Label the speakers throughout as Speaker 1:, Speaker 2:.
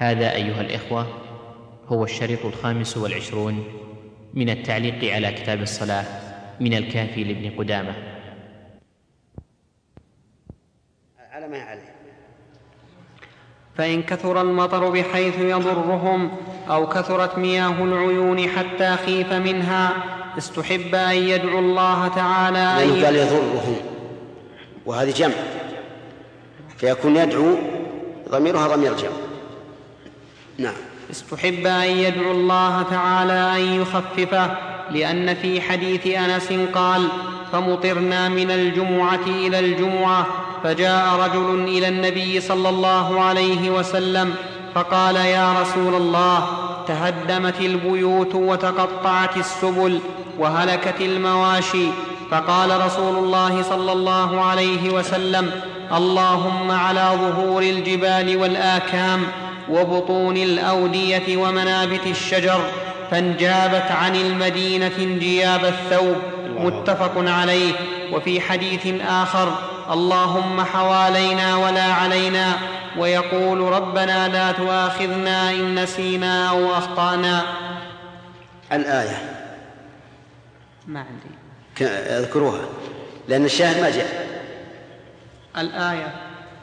Speaker 1: هذا أيها الإخوة هو الشريط 25 من التعليق على كتاب الصلاة من الكافي لابن قدامة.
Speaker 2: على ما عليه.
Speaker 3: فإن كثر المطر بحيث يضرهم أو كثرت مياه العيون حتى خيف منها استحب أن يدعو الله تعالى
Speaker 2: لأنه قال يضرهم، وهذه جمع، فيكون يدعو ضميرها ضمير جمع. نعم.
Speaker 3: استحب أن يدعو الله تعالى أن يخففه، لأن في حديث أنس قال: فمطرنا من الجمعة إلى الجمعة، فجاء رجل إلى النبي صلى الله عليه وسلم فقال: يا رسول الله، تهدمت البيوت وتقطعت السبل وهلكت المواشي. فقال رسول الله صلى الله عليه وسلم: اللهم على ظهور الجبال والآكام وبطون الأودية ومنابت الشجر، فانجابت عن المدينة انجياب الثوب. متفق عليه. وفي حديث آخر: اللهم حوالينا ولا علينا، ويقول: ربنا لا تؤاخذنا إن نسينا أو أخطأنا.
Speaker 2: الآية
Speaker 3: ما عندي،
Speaker 2: اذكروها لأن الشاهد ما جاء.
Speaker 3: الآية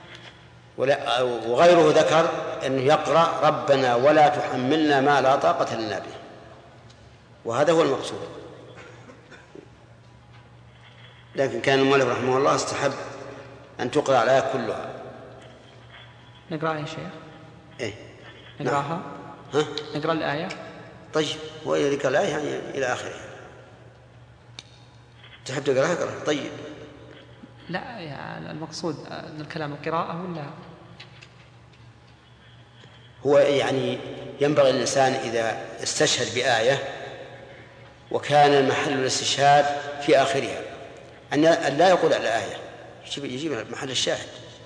Speaker 2: وغيره ذكر أنه يقرأ: ربنا ولا تحملنا ما لا طاقة لنا به، وهذا هو المقصود. لكن كان المؤلف رحمه الله استحب أن تقرأ الآية كلها.
Speaker 3: نقرأها يا شيخ؟
Speaker 2: إيه
Speaker 3: نقرأها.
Speaker 2: ها؟
Speaker 3: نقرأ الآية.
Speaker 2: طيب، وإذا ذكر الآية يعني إلى آخرها. تحب تقرأها؟ اقرأ. طيب.
Speaker 3: لا، يعني المقصود أن الكلام القراءة ولا
Speaker 2: هو يعني ينبغي الإنسان إذا استشهد بآية وكان المحل الاستشهاد في آخرها أن لا يقول الآية، يجيب محل الشاهد.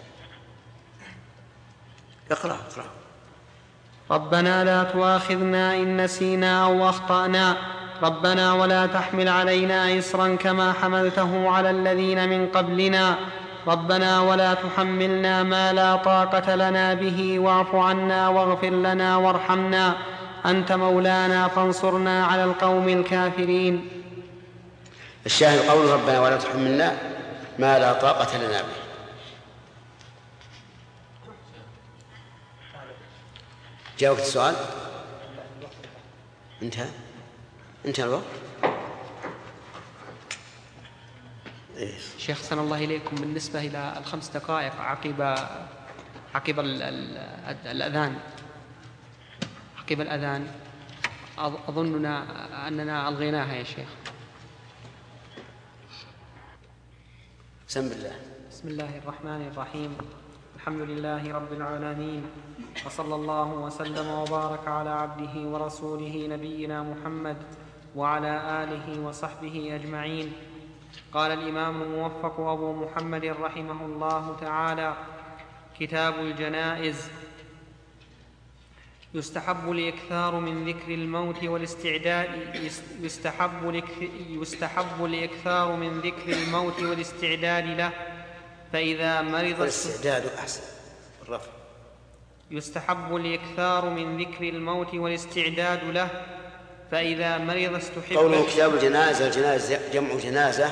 Speaker 2: اقرأ.
Speaker 3: ربنا لا تؤاخذنا إن نسينا أو أخطأنا، ربنا ولا تحمل علينا إصرا كما حملته على الذين من قبلنا، ربنا ولا تحملنا ما لا طاقة لنا به، واعف عنا واغفر لنا وارحمنا، أنت مولانا فانصرنا على القوم الكافرين.
Speaker 2: الشاهد قول ربنا ولا تحملنا ما لا طاقة لنا به. جاوبت السؤال؟ انتهى الوقت.
Speaker 3: شيخ أحسن الله إليكم، بالنسبة إلى 5 دقائق عقب الأذان أظننا أننا ألغيناها يا شيخ. بسم الله الرحمن الرحيم. الحمد لله رب العالمين، وصلى الله وسلم وبارك على عبده ورسوله نبينا محمد وعلى آله وصحبه أجمعين. قال الإمام الموفق أبو محمد رحمه الله تعالى: كتاب الجنائز. يستحب الإكثار من ذكر الموت والاستعداد له، فإذا مرض
Speaker 2: الاستعداد أحسن الرفع.
Speaker 3: يستحب الإكثار من ذكر الموت والاستعداد له، فإذا مرض استحب.
Speaker 2: قوله كتاب الجنائز جمع جنازة،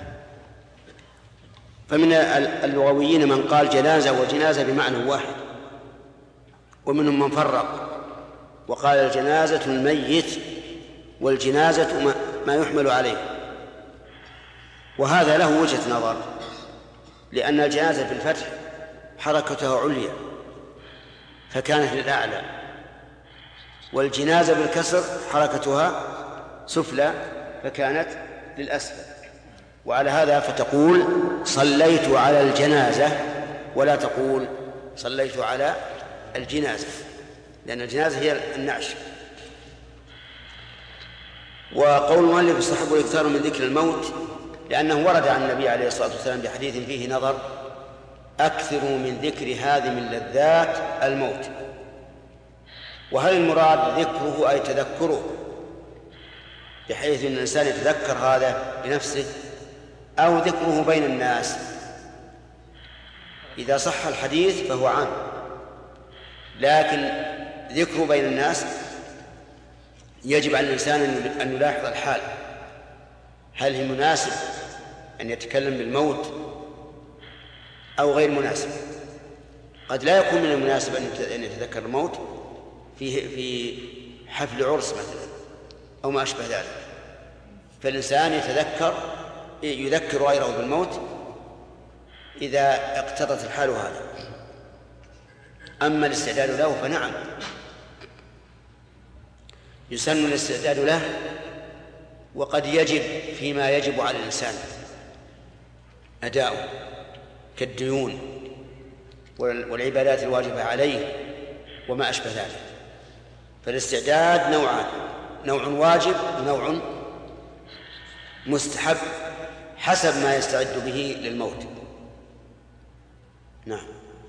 Speaker 2: فمن اللغويين من قال جنازة وجنازة بمعنى واحد، ومنهم من فرق وقال الجنازة الميت والجنازة ما يحمل عليه، وهذا له وجهة نظر، لأن الجنازة بالفتح حركتها عليا فكانت للأعلى، والجنازة بالكسر حركتها سفلى فكانت للأسفل. وعلى هذا فتقول صليت على الجنازة ولا تقول صليت على الجنازة، لأن الجنازة هي النعش. وقول المؤلف يستحب الإكثار من ذكر الموت لأنه ورد عن النبي عليه الصلاة والسلام بحديث فيه نظر: أكثروا من ذكر هذه من لذات الموت. وهل المراد ذكره أي تذكره، بحيث أن الإنسان يتذكر هذا بنفسه، أو ذكره بين الناس؟ إذا صح الحديث فهو عام، لكن ذكره بين الناس يجب على الإنسان أن يلاحظ الحال، هل هي مناسب أن يتكلم بالموت أو غير مناسب. قد لا يكون من المناسب أن يتذكر الموت في حفل عرس مثلا أو ما أشبه ذلك، فالإنسان يذكر غيره بالموت إذا اقتضت الحال هذا. أما الاستعداد له فنعم، يسن الاستعداد له، وقد يجب فيما يجب على الإنسان أداؤه كالديون والعبادات الواجبة عليه وما أشبه ذلك. فالاستعداد نوعان، نوع واجب ونوع مستحب حسب ما يستعد به للموت. نعم.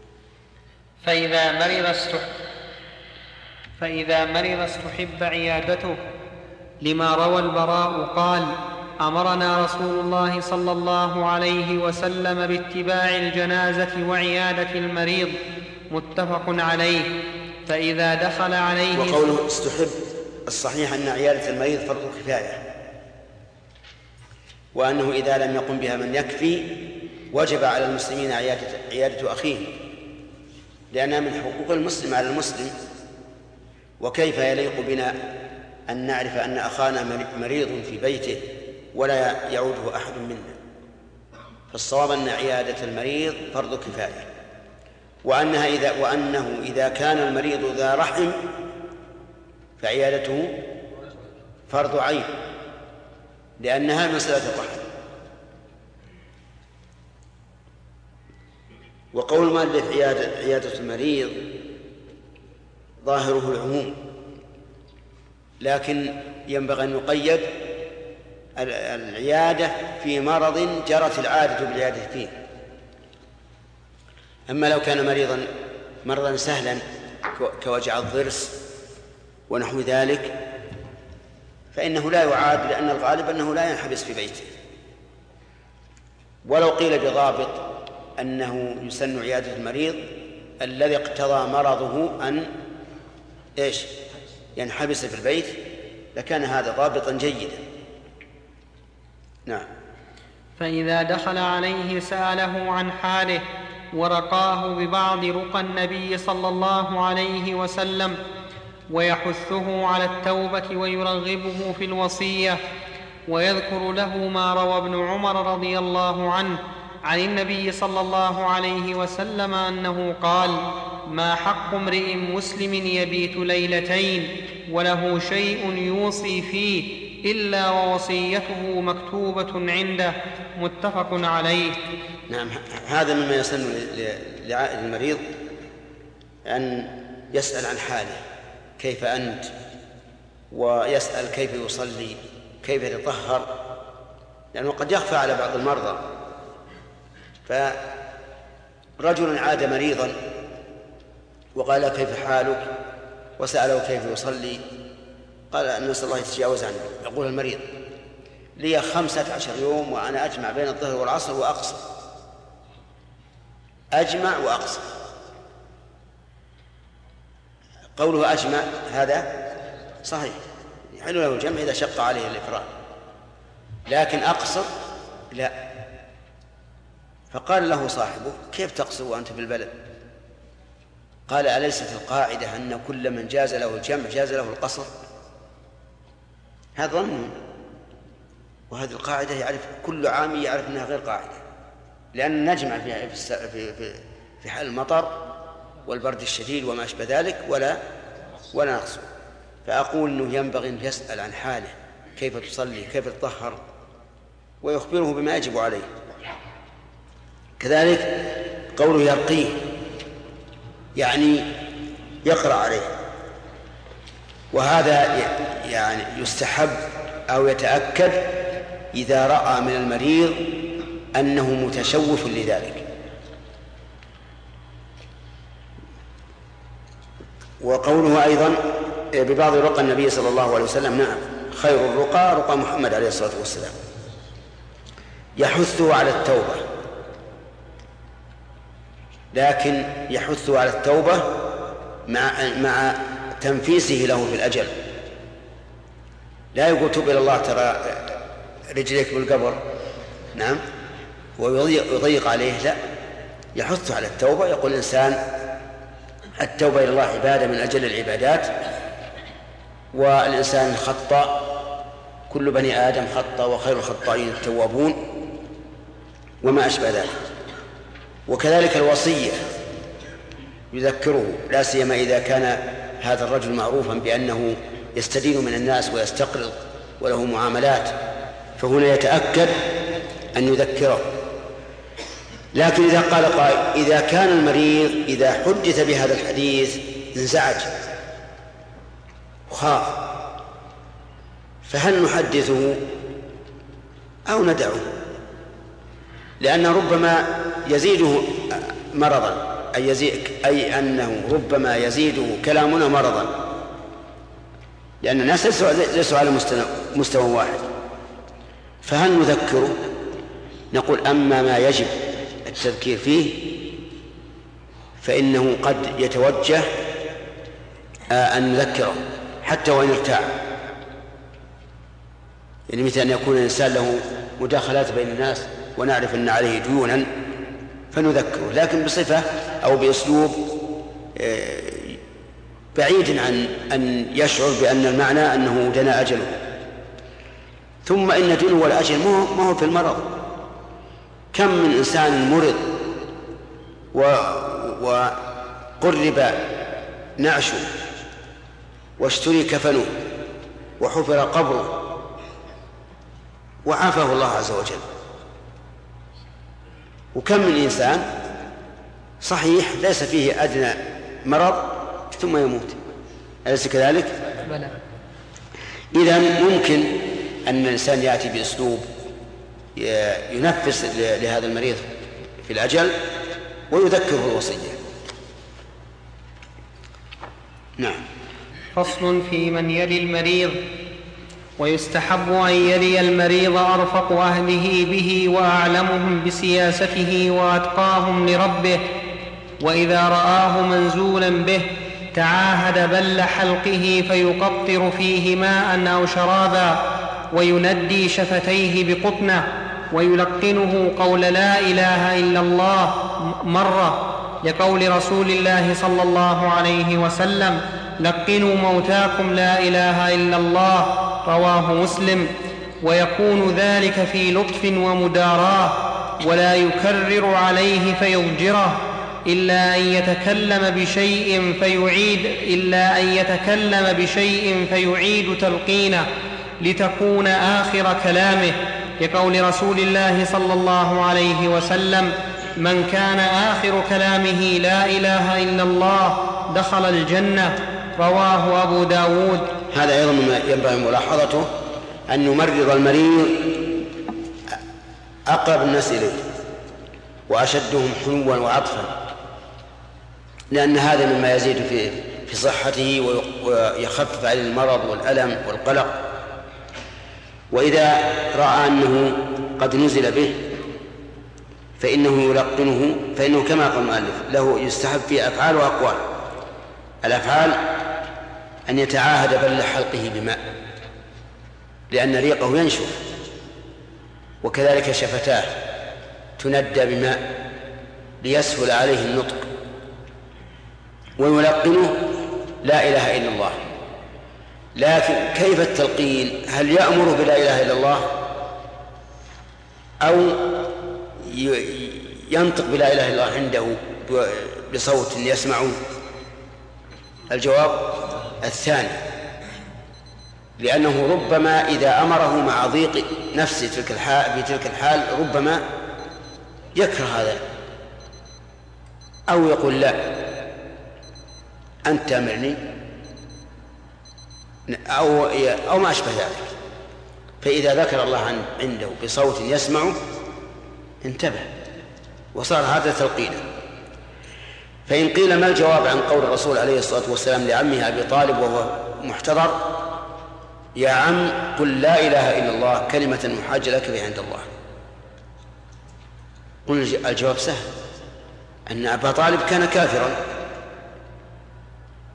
Speaker 3: فإذا مرض استحب عيادته، لما روى البراء قال: أمرنا رسول الله صلى الله عليه وسلم باتباع الجنازة وعيادة المريض، متفق عليه. فإذا دخل عليه،
Speaker 2: وقوله استحب الصحيح أن عيادة المريض فرض كفاية، وأنه إذا لم يقم بها من يكفي وجب على المسلمين عيادة أخيه، لأنها من حقوق المسلم على المسلم. وكيف يليق بنا أن نعرف أن أخانا مريض في بيته ولا يعوده أحد منا؟ فالصواب أن عيادة المريض فرض كفاية، وأنه إذا كان المريض ذا رحم فعيادته فرض عين، لأنها مسألة الرحم. وقول المؤلف عيادة المريض ظاهره العموم، لكن ينبغي أن يقيد العيادة في مرض جرت العادة بالعيادة فيه. أما لو كان مرضا سهلا كوجع الضرس ونحو ذلك فإنه لا يعاد، لأن الغالب أنه لا ينحبس في بيته. ولو قيل بضابط أنه يسن عيادة المريض الذي اقتضى مرضه أن ينحبس في البيت لكان هذا ضابطا جيدا. نعم.
Speaker 3: فإذا دخل عليه سأله عن حاله ورقاه ببعض رقى النبي صلى الله عليه وسلم، ويحثه على التوبة ويرغبه في الوصية، ويذكر له ما روى ابن عمر رضي الله عنه عن النبي صلى الله عليه وسلم أنه قال: ما حق امرئ مسلم يبيت ليلتين وله شيء يوصي فيه إلا ووصيته مكتوبة عنده، متفق عليه.
Speaker 2: نعم. هذا مما يسن للمريض أن يسأل عن حاله، كيف أنت، ويسأل كيف يصلي، كيف يتطهر، لأنه قد يخفى على بعض المرضى. فرجل عاد مريضا وقال: كيف حالك؟ وسأله كيف يصلي، قال: نسأل الله يتجاوز عنه. يقول المريض: لي 15 يوم وأنا أجمع بين الظهر والعصر وأقصر، أجمع وأقصر. قوله أجمع هذا صحيح، يحل له الجمع إذا شق عليه الإفراد، لكن أقصر لا. فقال له صاحبه: كيف تقصر وأنت في البلد؟ قال: أليست القاعدة أن كل من جاز له الجمع جاز له القصر؟ هذا ظن، وهذه القاعدة يعرف كل عام يعرف أنها غير قاعدة، لأن نجمع فيها في حال المطر والبرد الشديد وما أشبه ذلك ولا نقصر. فأقول أنه ينبغي أن يسأل عن حاله، كيف تصلي، كيف تطهر، ويخبره بما يجب عليه. كذلك قوله يرقيه، يعني يقرأ عليه، وهذا يعني يستحب أو يتأكد إذا رأى من المريض أنه متشوف لذلك. وقوله أيضا ببعض رقى النبي صلى الله عليه وسلم، نعم، خير الرقى رقى محمد عليه الصلاة والسلام. يحثه على التوبة، لكن يحثه على التوبة مع تنفيسه له في الأجل. لا يقول توب إلى الله ترى رجليك بالقبر، نعم، ويضيق عليه، لا، يحث على التوبة. يقول الإنسان التوبة إلى الله عبادة من أجل العبادات، والإنسان خطأ، كل بني آدم خطأ وخير الخطائين التوابون، وما أشبه ذلك. وكذلك الوصية يذكره، لا سيما إذا كان هذا الرجل معروفا بأنه يستدين من الناس ويستقرض وله معاملات، فهنا يتأكد أن يذكره. لكن إذا قال قائل إذا كان المريض إذا حدث بهذا الحديث انزعج وخاف، فهل نحدثه أو ندعه؟ لأنه ربما يزيده مرضا، أي أنه ربما يزيده كلامنا مرضا، لأن الناس ليسوا على مستوى واحد. فهل نذكره؟ نقول أما ما يجب التذكير فيه فإنه قد يتوجه أن نذكره حتى وإن ارتاع، يعني مثل أن يكون الإنسان له مداخلات بين الناس ونعرف أن عليه ديونا فنذكره، لكن بصفة أو بأسلوب بعيد عن أن يشعر بأن المعنى أنه دنا أجله. ثم إن دنو الأجل ما هو في المرض. كم من إنسان مرض وقرب نعشه واشتري كفنه وحفر قبره وعافاه الله عز وجل، وكم من إنسان صحيح ليس فيه أدنى مرض ثم يموت، أليس كذلك؟ إذن ممكن أن الإنسان يأتي بأسلوب ينفس لهذا المريض في الأجل ويذكره الوصية. نعم.
Speaker 3: فصل في من يلي المريض. ويستحب أن يلي المريض أرفق أهله به وأعلمهم بسياسته وأتقاهم لربه، وإذا رآه منزولا به تعاهد بل حلقه فيقطر فيه ماء أو شرابا، ويندي شفتيه بقطنه، ويلقنه قول لا إله إلا الله مرة، لقول رسول الله صلى الله عليه وسلم: لقنوا موتاكم لا إله إلا الله، رواه مسلم. ويكون ذلك في لطف ومداراه، ولا يكرر عليه فيضجره، إلا أن يتكلم بشيء فيعيد تلقينه لتكون آخر كلامه، لقول رسول الله صلى الله عليه وسلم: من كان آخر كلامه لا إله إلا الله دخل الجنة، رواه أبو داود.
Speaker 2: هذا أيضا مما ينبغي ملاحظته، أن نمرض المريض أقرب الناس إليه وأشدهم حنوا وعطفا، لأن هذا مما يزيد في صحته ويخفف عليه المرض والألم والقلق. وإذا رأى أنه قد نزل به فإنه يلقنه، فإنه كما قال المؤلف له يستحب في أفعال وأقوال. الأفعال أن يتعاهد بل حلقه بماء لأن ريقه ينشف، وكذلك شفتاه تندى بماء ليسهل عليه النطق، ويلقنه لا إله إلا الله. لكن كيف التلقين؟ هل يأمر بلا إله إلا الله أو ينطق بلا إله إلا الله عنده بصوت يسمعه؟ الجواب الثاني، لأنه ربما إذا أمره مع ضيق نفسه في تلك الحال ربما يكره هذا، أو يقول لا أنت أمرني، أو ما أشبه ذلك. فإذا ذكر الله عنده بصوت يسمعه انتبه وصار هذا تلقينا. فإن قيل ما الجواب عن قول الرسول عليه الصلاة والسلام لعمه أبي طالب وهو محتضر: يا عم قل لا إله إلا الله كلمة محاج لك بها عند الله. قل الجواب سهل، أن أبا طالب كان كافرا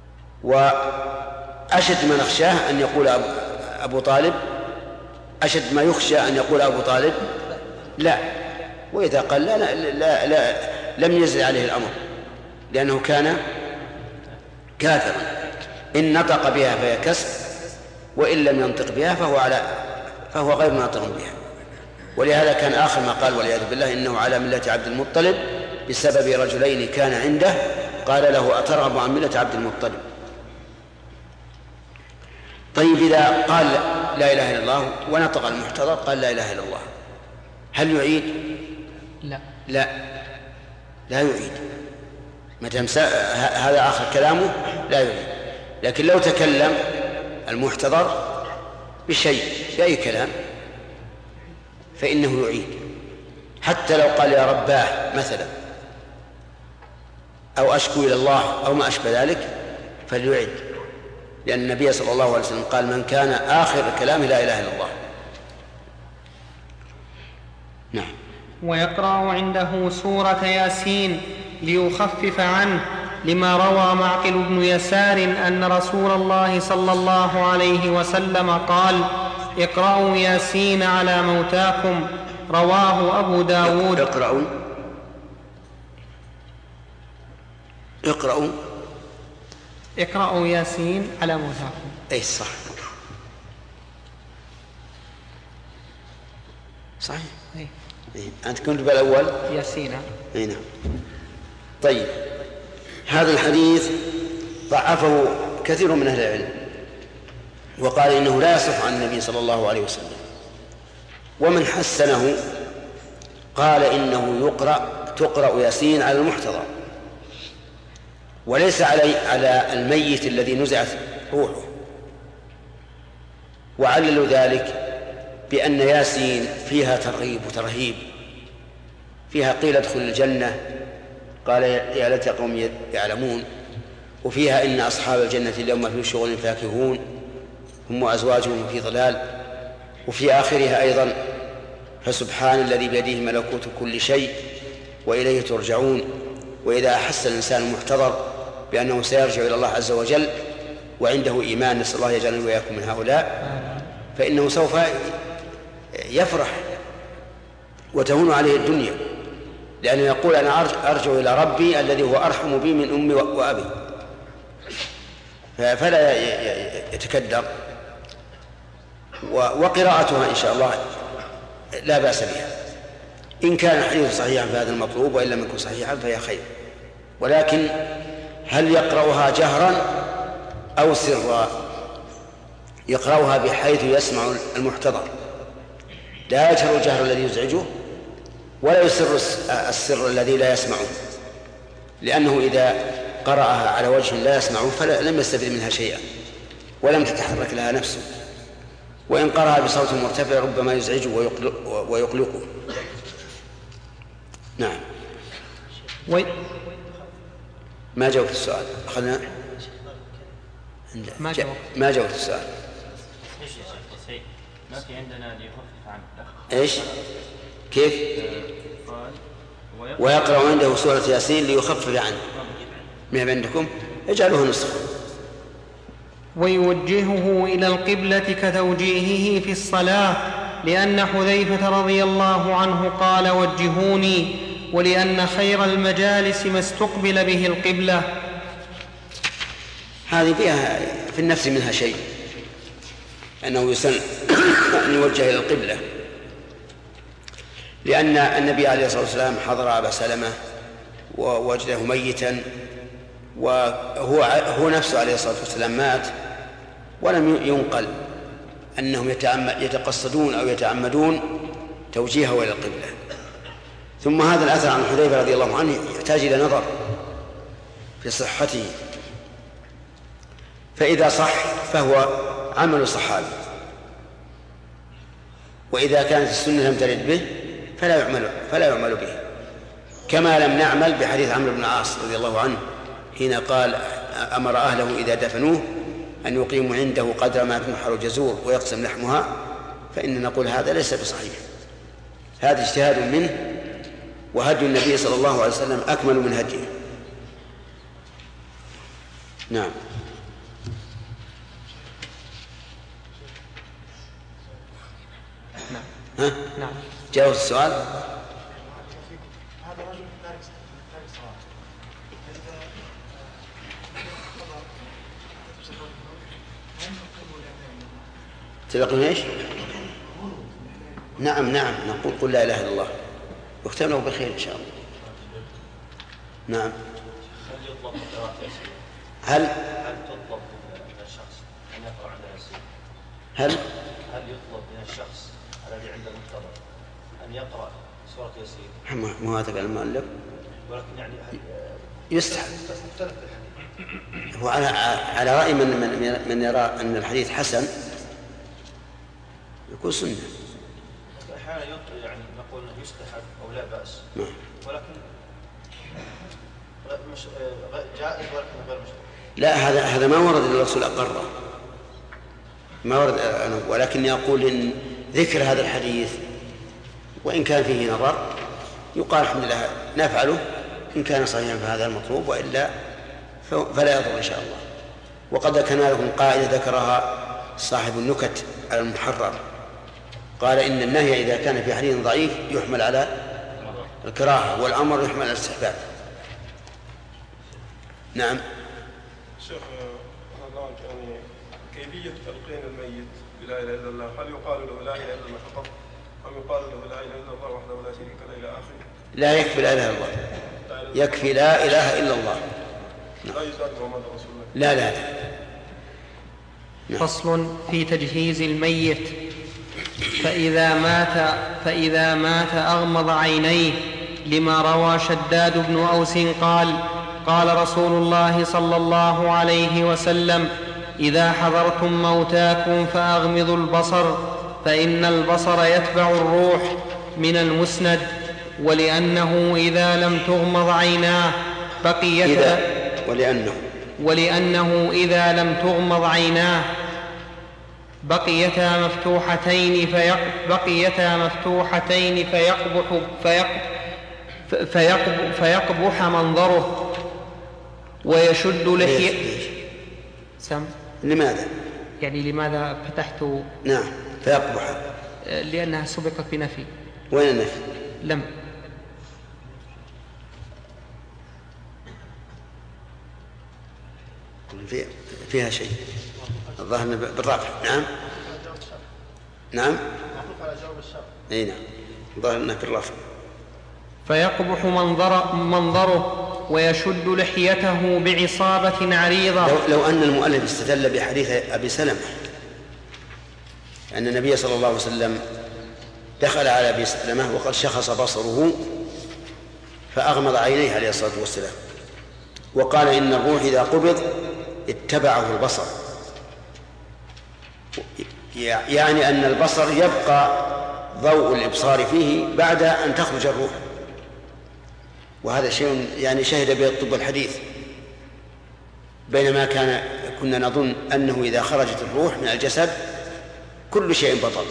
Speaker 2: وأشد ما نخشاه أن يقول أبو طالب، أشد ما يخشى أن يقول أبو طالب لا، وإذا قال لا, لا, لا, لا لم يزل عليه الأمر، لأنه كان كافرا. إن نطق بها فهي كسب، وإن لم ينطق بها فهو غير ناطق بها. ولهذا كان آخر ما قال والعياذ بالله إنه على ملة عبد المطلب بسبب رجلين كان عنده قال له أترغب عن ملة عبد المطلب. طيب إذا قال لا إله إلا الله ونطق المحتضر قال لا إله إلا الله، هل يعيد؟ لا يعيد، متى هذا آخر كلامه لا يعيد. لكن لو تكلم المحتضر بشيء بأي كلام فإنه يعيد، حتى لو قال يا رباه مثلا أو أشكو إلى الله أو ما أشبه ذلك فليعد، لأن النبي صلى الله عليه وسلم قال من كان آخر كلامه لا إله إلا الله. نعم.
Speaker 3: ويقرأ عنده سورة ياسين ليخفف عنه، لما روى معقل بن يسار أن رسول الله صلى الله عليه وسلم قال اقرأوا ياسين على موتاكم، رواه أبو داود. اقرأوا ياسين على موتاكم.
Speaker 2: أي صح أنت كنت بالأول
Speaker 3: ياسين.
Speaker 2: نعم. طيب هذا الحديث ضعفه كثير من أهل العلم وقال إنه لا يصح عن النبي صلى الله عليه وسلم، ومن حسنه قال إنه تقرأ ياسين على المحتضر وليس على الميت الذي نزعت روحه، وعللوا ذلك بأن ياسين فيها ترغيب وترهيب، فيها قيل ادخل الجنة قال يا ليت قوم يعلمون، وفيها إن أصحاب الجنة اليوم في شغل فاكهون هم وأزواجهم في ظلال، وفي آخرها أيضا فسبحان الذي بيده ملكوت كل شيء وإليه ترجعون. وإذا أحس الإنسان المحتضر بأنه سيرجع إلى الله عز وجل وعنده إيمان، نسأل الله يجعلنا وإياكم من هؤلاء، فإنه سوف يفرح وتهون عليه الدنيا، لأنه يقول أنا أرجع إلى ربي الذي هو أرحم بي من أمي وأبي، فلا يتكدر. وقراءتها إن شاء الله لا بأس بها إن كان الحديث صحيحا فهذا المطلوب، وإن لم يكن صحيحا فهي خير. ولكن هل يقرأها جهرا أو سرا؟ يقرأها بحيث يسمع المحتضر، لا يجهر الجهر الذي يزعجه ولا يسر السر الذي لا يسمعه، لأنه إذا قرأها على وجه لا يسمعه فلم يستفد منها شيئا ولم تتحرك لها نفسه، وإن قرأها بصوت مرتفع ربما يزعجه ويقلقه. نعم. ما جاوبت السؤال. أخذنا ما جاوبت السؤال.
Speaker 4: ما في عندنا ليخفف عنه.
Speaker 2: إيش؟ كيف؟ ويقرأ عنده سورة ياسين ليخفف عنه. ما عندكم؟ اجعلوه نسخة.
Speaker 3: ويوجهه إلى القبلة كتوجيهه في الصلاة، لأن حذيفة رضي الله عنه قال وجهوني، ولأن خير المجالس ما استقبل به القبلة.
Speaker 2: هذه فيها في النفس منها شيء، أنه يسن أن يوجه إلى القبلة، لأن النبي عليه الصلاة والسلام حضر أبا سلمة ووجده ميتا، وهو نفسه عليه الصلاة والسلام مات، ولم ينقل أنهم يتقصدون أو يتعمدون توجيهه إلى القبلة. ثم هذا الأثر عن حذيفة رضي الله عنه يحتاج إلى نظر في صحته، فإذا صح فهو عمل الصحابة، وإذا كانت السنة لم ترد به فلا يعمل به، كما لم نعمل بحديث عمرو بن العاص رضي الله عنه حين قال أمر أهله إذا دفنوه أن يقيموا عنده قدر ما تنحر الجزور ويقسم لحمها، فإن نقول هذا ليس بصحيح، هذا اجتهاد منه، وهدي النبي صلى الله عليه وسلم أكمل من هديه. نعم. ها؟
Speaker 3: نعم.
Speaker 2: جاوب السؤال.
Speaker 5: هذا رجل تارك صلاة
Speaker 2: تلقون ايش؟ نعم نقول قل لا اله الا الله واختم له بالخير ان شاء الله. نعم. هل
Speaker 4: تطلب من الشخص ان يقرا عند ياسين؟
Speaker 2: هل
Speaker 4: يطلب من الشخص الذي عنده المفترض ان يقرا سوره ياسين؟
Speaker 2: ما هذا قال المؤلف،
Speaker 4: ولكن يعني
Speaker 2: يستحب. هو على رأي من يرى أن الحديث حسن يكون سنة.
Speaker 4: أحيانا يعني نقول أنه يستحب أو لا بأس، ولكن جائز ولكن غير مشروع.
Speaker 2: لا، هذا ما ورد الرسول أقره، ما ورد أنا، ولكن يقول إن ذكر هذا الحديث وإن كان فيه نظر يقال الحمد لله نفعله إن كان صحيحا فهذا المطلوب، وإلا فلا يضر إن شاء الله. وقد كان لكم قاعدة ذكرها صاحب النكت على المحرر، قال إن النهي إذا كان في حديث ضعيف يحمل على الكراهة، والأمر يحمل على الاستحباب. نعم.
Speaker 5: شيخ يعني كيفية تلقين الميت بلا إله إلا الله، هل يقال له لا إله إلا الله فقط أم يقال له لا إله إلا الله وحده لا شريك له إلى آخره؟
Speaker 2: لا يكفي لا إله إلا الله، يكفي لا إله إلا الله.
Speaker 5: لا يزال محمد رسول الله.
Speaker 2: لا.
Speaker 3: فصل في تجهيز الميت. فإذا مات أغمض عينيه، لما روى شداد بن أوس قال: قال رسول الله صلى الله عليه وسلم: إذا حضرتم موتاكم فأغمضوا البصر، فإن البصر يتبع الروح من المسند. ولأنه إذا لم تغمض عيناه إذا لم تغمض عيناه بقيتا مفتوحتين فيقبح منظره ويشد لحيته.
Speaker 2: لماذا؟
Speaker 3: يعني لماذا فتحت؟
Speaker 2: نعم، فيقبح
Speaker 3: لأنها سبقت بنفي.
Speaker 2: وين النفي؟
Speaker 3: لم.
Speaker 2: فيها شيء الظاهر بالرفع. نعم اي نعم، الظاهر انه بالرفع.
Speaker 3: فيقبح منظره ويشد لحيته بعصابة عريضة.
Speaker 2: لو أن المؤلف استدل بحديث أبي سلمة أن النبي صلى الله عليه وسلم دخل على أبي سلمة وقد شخص بصره فأغمض عينيه عليه الصلاة والسلام، وقال إن الروح إذا قبض اتبعه البصر، يعني أن البصر يبقى ضوء الإبصار فيه بعد أن تخرج الروح، وهذا شيء يعني شهد به الطب الحديث، بينما كنا نظن أنه إذا خرجت الروح من الجسد كل شيء بطل،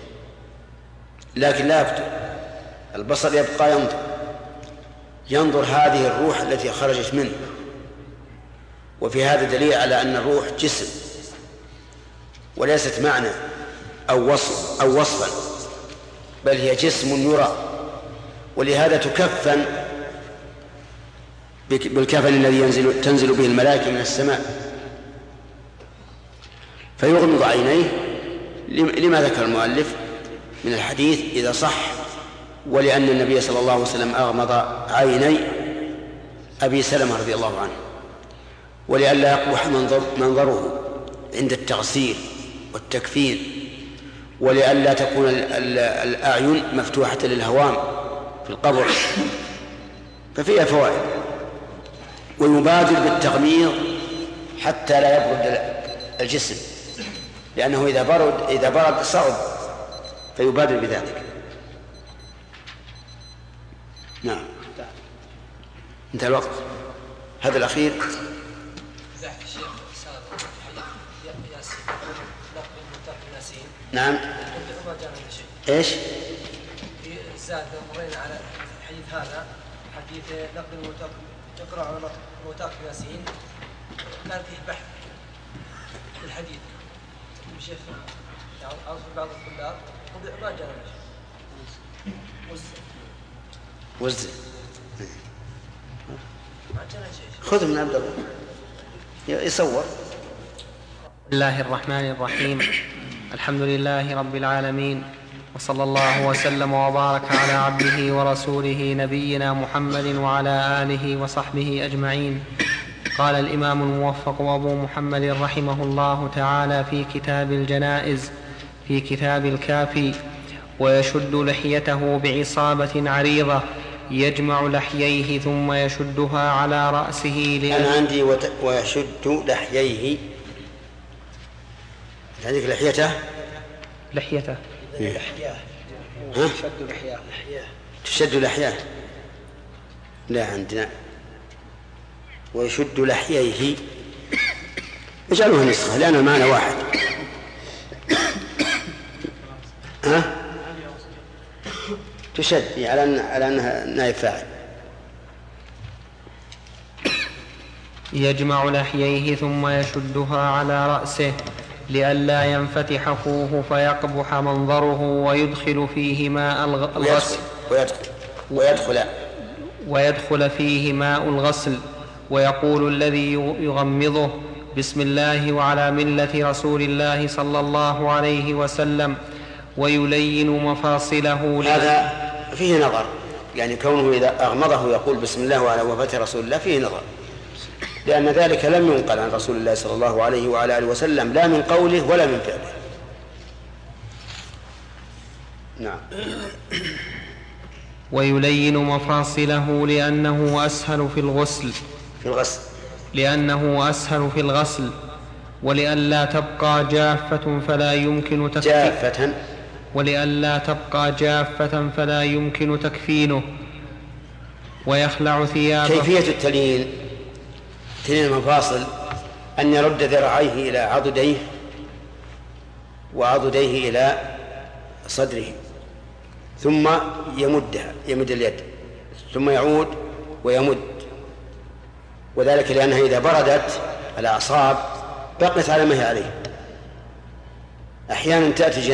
Speaker 2: لكن لا يبطل، البصر يبقى ينظر هذه الروح التي خرجت منه. وفي هذا دليل على أن الروح جسم وليست معنى أو وصفا، بل هي جسم يرى، ولهذا تكفن بالكفن الذي تنزل به الملائكة من السماء، فيغمض عينيه لما ذكر المؤلف من الحديث إذا صح، ولأن النبي صلى الله عليه وسلم أغمض عيني أبي سلمة رضي الله عنه، ولئلا يقبح منظره عند التغسيل والتكفين، ولئلا تكون الأعين مفتوحة للهوام في القبر، ففيها فوائد. ويبادر بالتغميض حتى لا يبرد الجسم، لأنه إذا برد صعب، فيبادر بذلك. نعم، انتهى الوقت. هذا الأخير. نعم. ايش؟
Speaker 6: في الزاد مرينا على الحديث هذا، حديث نقل الموتى يقرأ على موتاك ياسين، كان فيه بحث في الحديث. الشيخ يعني أوصل بعض الطلاب ما جاء
Speaker 2: وزة. خذ من عبد الله يصور.
Speaker 3: بسم الله الرحمن الرحيم. الحمد لله رب العالمين، وصلى الله وسلم وبارك على عبده ورسوله نبينا محمد وعلى آله وصحبه أجمعين. قال الإمام الموفق أبو محمد رحمه الله تعالى في كتاب الجنائز في كتاب الكافي: ويشد لحيته بعصابة عريضة يجمع لحييه ثم يشدها على رأسه.
Speaker 2: أنا عندي ويشد لحييه. عندك لحيته؟
Speaker 3: لحيته
Speaker 2: تشد لحياه. لا عندنا ويشد لحييه. اجعلوها نسخة لأن المعنى واحد. تشد على أنها نائب فاعل.
Speaker 3: يجمع لحييه ثم يشدها على رأسه لئلا ينفتح فوه فيقبح منظره ويدخل فيه ماء الغسل ويدخل فيه ماء الغسل. ويقول الذي يغمضه: بسم الله وعلى ملة رسول الله صلى الله عليه وسلم، ويلين مفاصله.
Speaker 2: هذا فيه نظر، يعني كونه إذا أغمضه يقول بسم الله وعلى وفاة رسول الله فيه نظر، لأن ذلك لم ينقل عن رسول الله صلى الله عليه وعلى آله وسلم لا من قوله ولا من فعله. نعم.
Speaker 3: ويلين مفاصله لأنه أسهل في الغسل ولئلا تبقى جافة فلا يمكن تكفينه. ويخلع ثيابه.
Speaker 2: كيفية تلين المفاصل أن يرد ذراعيه إلى عضديه وعضديه إلى صدره، ثم يمد اليد، ثم يعود ويمد، وذلك لأنها إذا بردت الأعصاب بقت على ما هي عليه. أحيانا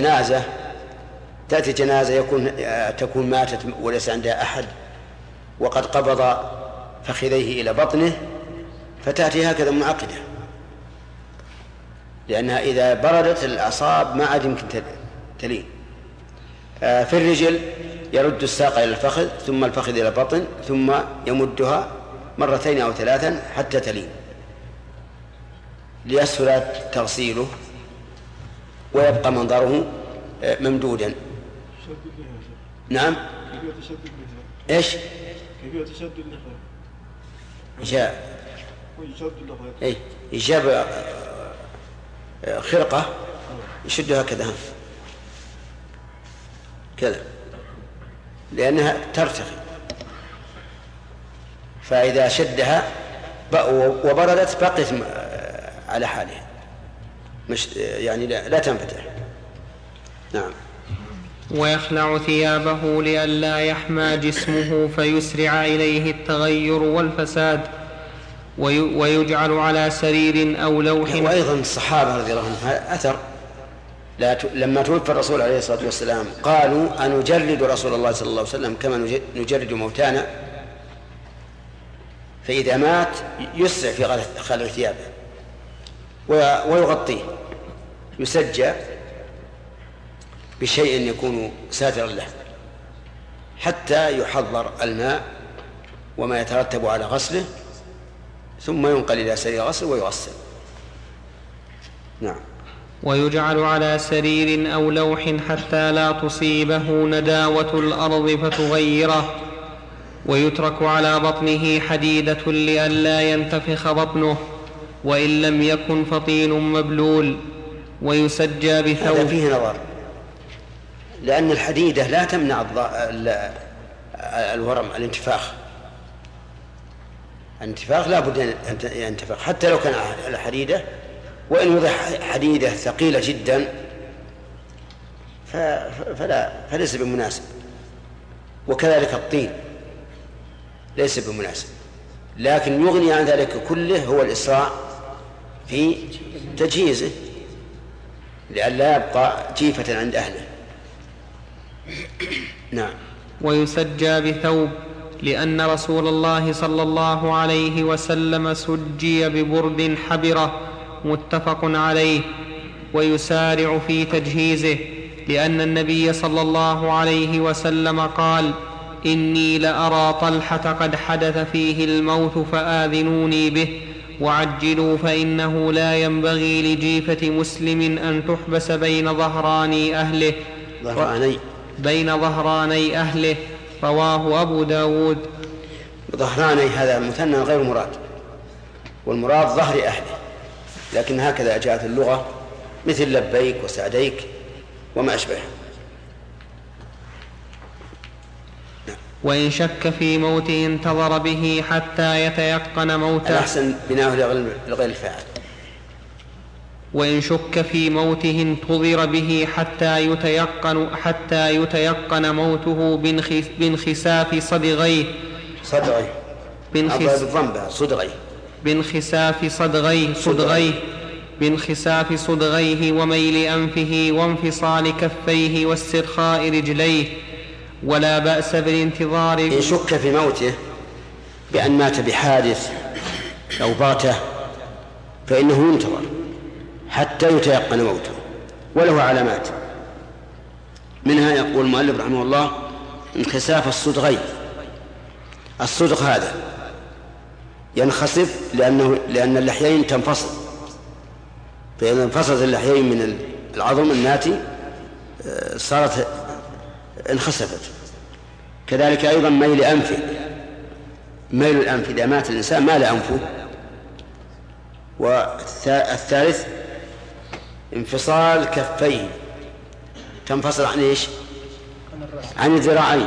Speaker 2: تأتي جنازة تكون ماتت وليس عندها أحد وقد قبض فخذيه إلى بطنه، فتأتي هكذا منعقدة، لأنها إذا بردت الأعصاب ما عاد يمكن تلين. في الرجل يرد الساق إلى الفخذ، ثم الفخذ إلى البطن، ثم يمدها 2 أو 3 حتى تلين ليسهل تغسيله ويبقى منظره ممدودا. نعم. ايش؟
Speaker 5: كيفية تشد اللحية؟
Speaker 2: يجاب خرقة يشدها كذا لأنها ترتخي، فإذا شدها وبردت بقت على حالها، مش يعني لا تنفتح. نعم.
Speaker 3: ويخلع ثيابه لئلا يحمى جسمه فيسرع إليه التغير والفساد. ويجعل على سرير أو لوح.
Speaker 2: وأيضا الصحابة رضي الله عنهم أثر لما توفى الرسول عليه الصلاة والسلام قالوا: أنجرد رسول الله صلى الله عليه وسلم كما نجرد موتانا؟ فإذا مات يسرع في خلع ثيابه ويغطيه، يسجى بشيء يكون ساترا له حتى يحضر الماء وما يترتب على غسله، ثم ينقل إلى سرير الغسل ويغسل. نعم.
Speaker 3: ويجعل على سرير أو لوح حتى لا تصيبه نداوة الأرض فتغيره. ويترك على بطنه حديدة لئلا ينتفخ بطنه، وإن لم يكن فطين مبلول. ويسجى بثوب.
Speaker 2: هذا فيه نظر، لأن الحديدة لا تمنع الورم الانتفاخ لا بد أن ينتفخ حتى لو كان الحديدة، وإن وضع حديدة ثقيلة جدا فليس بمناسب، وكذلك الطين ليس بمناسب. لكن يغني عن ذلك كله هو الإسراع في تجهيزه لئلا يبقى جيفة عند أهله. نعم.
Speaker 3: ويسجى بثوب، لأن رسول الله صلى الله عليه وسلم سجي ببرد حبرة، متفق عليه. ويسارع في تجهيزه، لأن النبي صلى الله عليه وسلم قال: إني لأرى طلحة قد حدث فيه الموت فآذنوني به، وعجلوا، فإنه لا ينبغي لجيفة مسلم أن تحبس بين ظهراني أهله. رواه أبو داود.
Speaker 2: ظهراني هذا مثنى غير مراد، والمراد ظهر أهله، لكن هكذا جاءت اللغة، مثل لبيك وسعديك وما أشبه.
Speaker 3: وإن شك في موته انتظر به حتى يتيقن موته.
Speaker 2: الأحسن بناءه لغير الفاعل.
Speaker 3: وإن شك في موته انتظر به حتى يتيقن موته بانخساف صدغيه وميل أنفه وانفصال كفيه واسترخاء رجليه. ولا بأس بالانتظار.
Speaker 2: إن شك في موته بأن مات بحادث أو باته فإنه ينتظر حتى يتيقن موته، وله علامات، منها يقول المؤلف رحمه الله: انخساف الصدغين. الصدغ هذا ينخسف لأن اللحيين تنفصل، فإذا انفصلت اللحيين من العظم الناتي صارت انخسفت. كذلك أيضا ميل أنفه، ميل الأنف إذا مات الإنسان مال أنفه. والثالث انفصال كفيه، تنفصل عن إيش؟ عن الذراعين،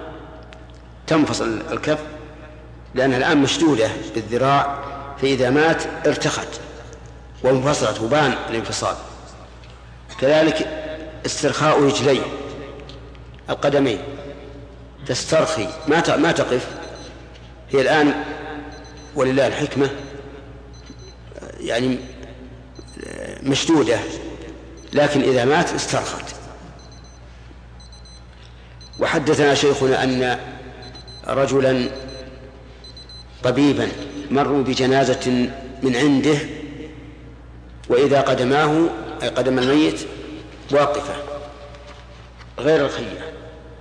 Speaker 2: تنفصل الكف لأنها الآن مشدودة بالذراع، فإذا مات ارتخت وانفصلت وبان الانفصال. كذلك استرخاء رجليه القدمين، تسترخي ما تقف، هي الآن ولله الحكمة يعني مشدودة، لكن إذا مات استرخت. وحدثنا شيخنا أن رجلا طبيبا مروا بجنازة من عنده، وإذا قدماه أي قدم الميت واقفة غير الخية،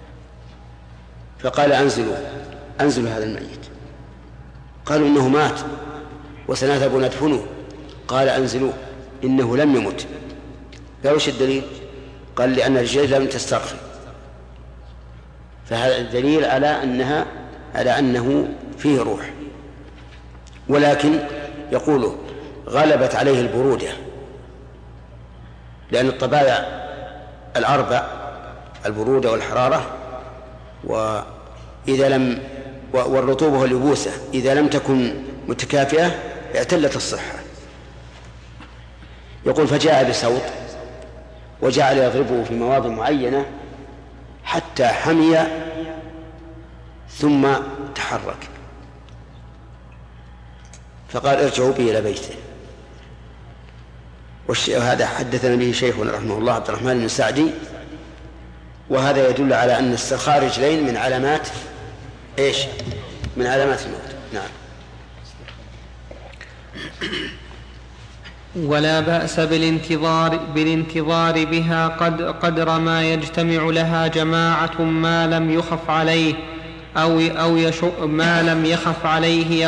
Speaker 2: فقال: أنزلوا هذا الميت. قالوا: إنه مات وسنذهب ندفنه. قال: أنزلوه، إنه لم يمت. قالوا: وش الدليل؟ قال: لأن الرجال لم تسترخي. فهذا الدليل على أنه فيه روح، ولكن يقول غلبت عليه البرودة، لأن الطبائع الأربع البرودة والحرارة والرطوبة واليبوسة إذا لم تكن متكافئة اعتلت الصحة. يقول: فجاء بصوت وجعل يضربه في مواضع معينة حتى حمي ثم تحرك، فقال: ارجعوا به إلى بيته. وهذا حدثنا به شيخنا رحمه الله عبد الرحمن بن سعدي، وهذا يدل على أن استرخاء رجلين من علامات إيش؟ من علامات الموت. نعم.
Speaker 3: ولا بأس بالانتظار بها قدر ما يجتمع لها جماعة ما لم يخف عليه أو يشق ما لم يخف عليه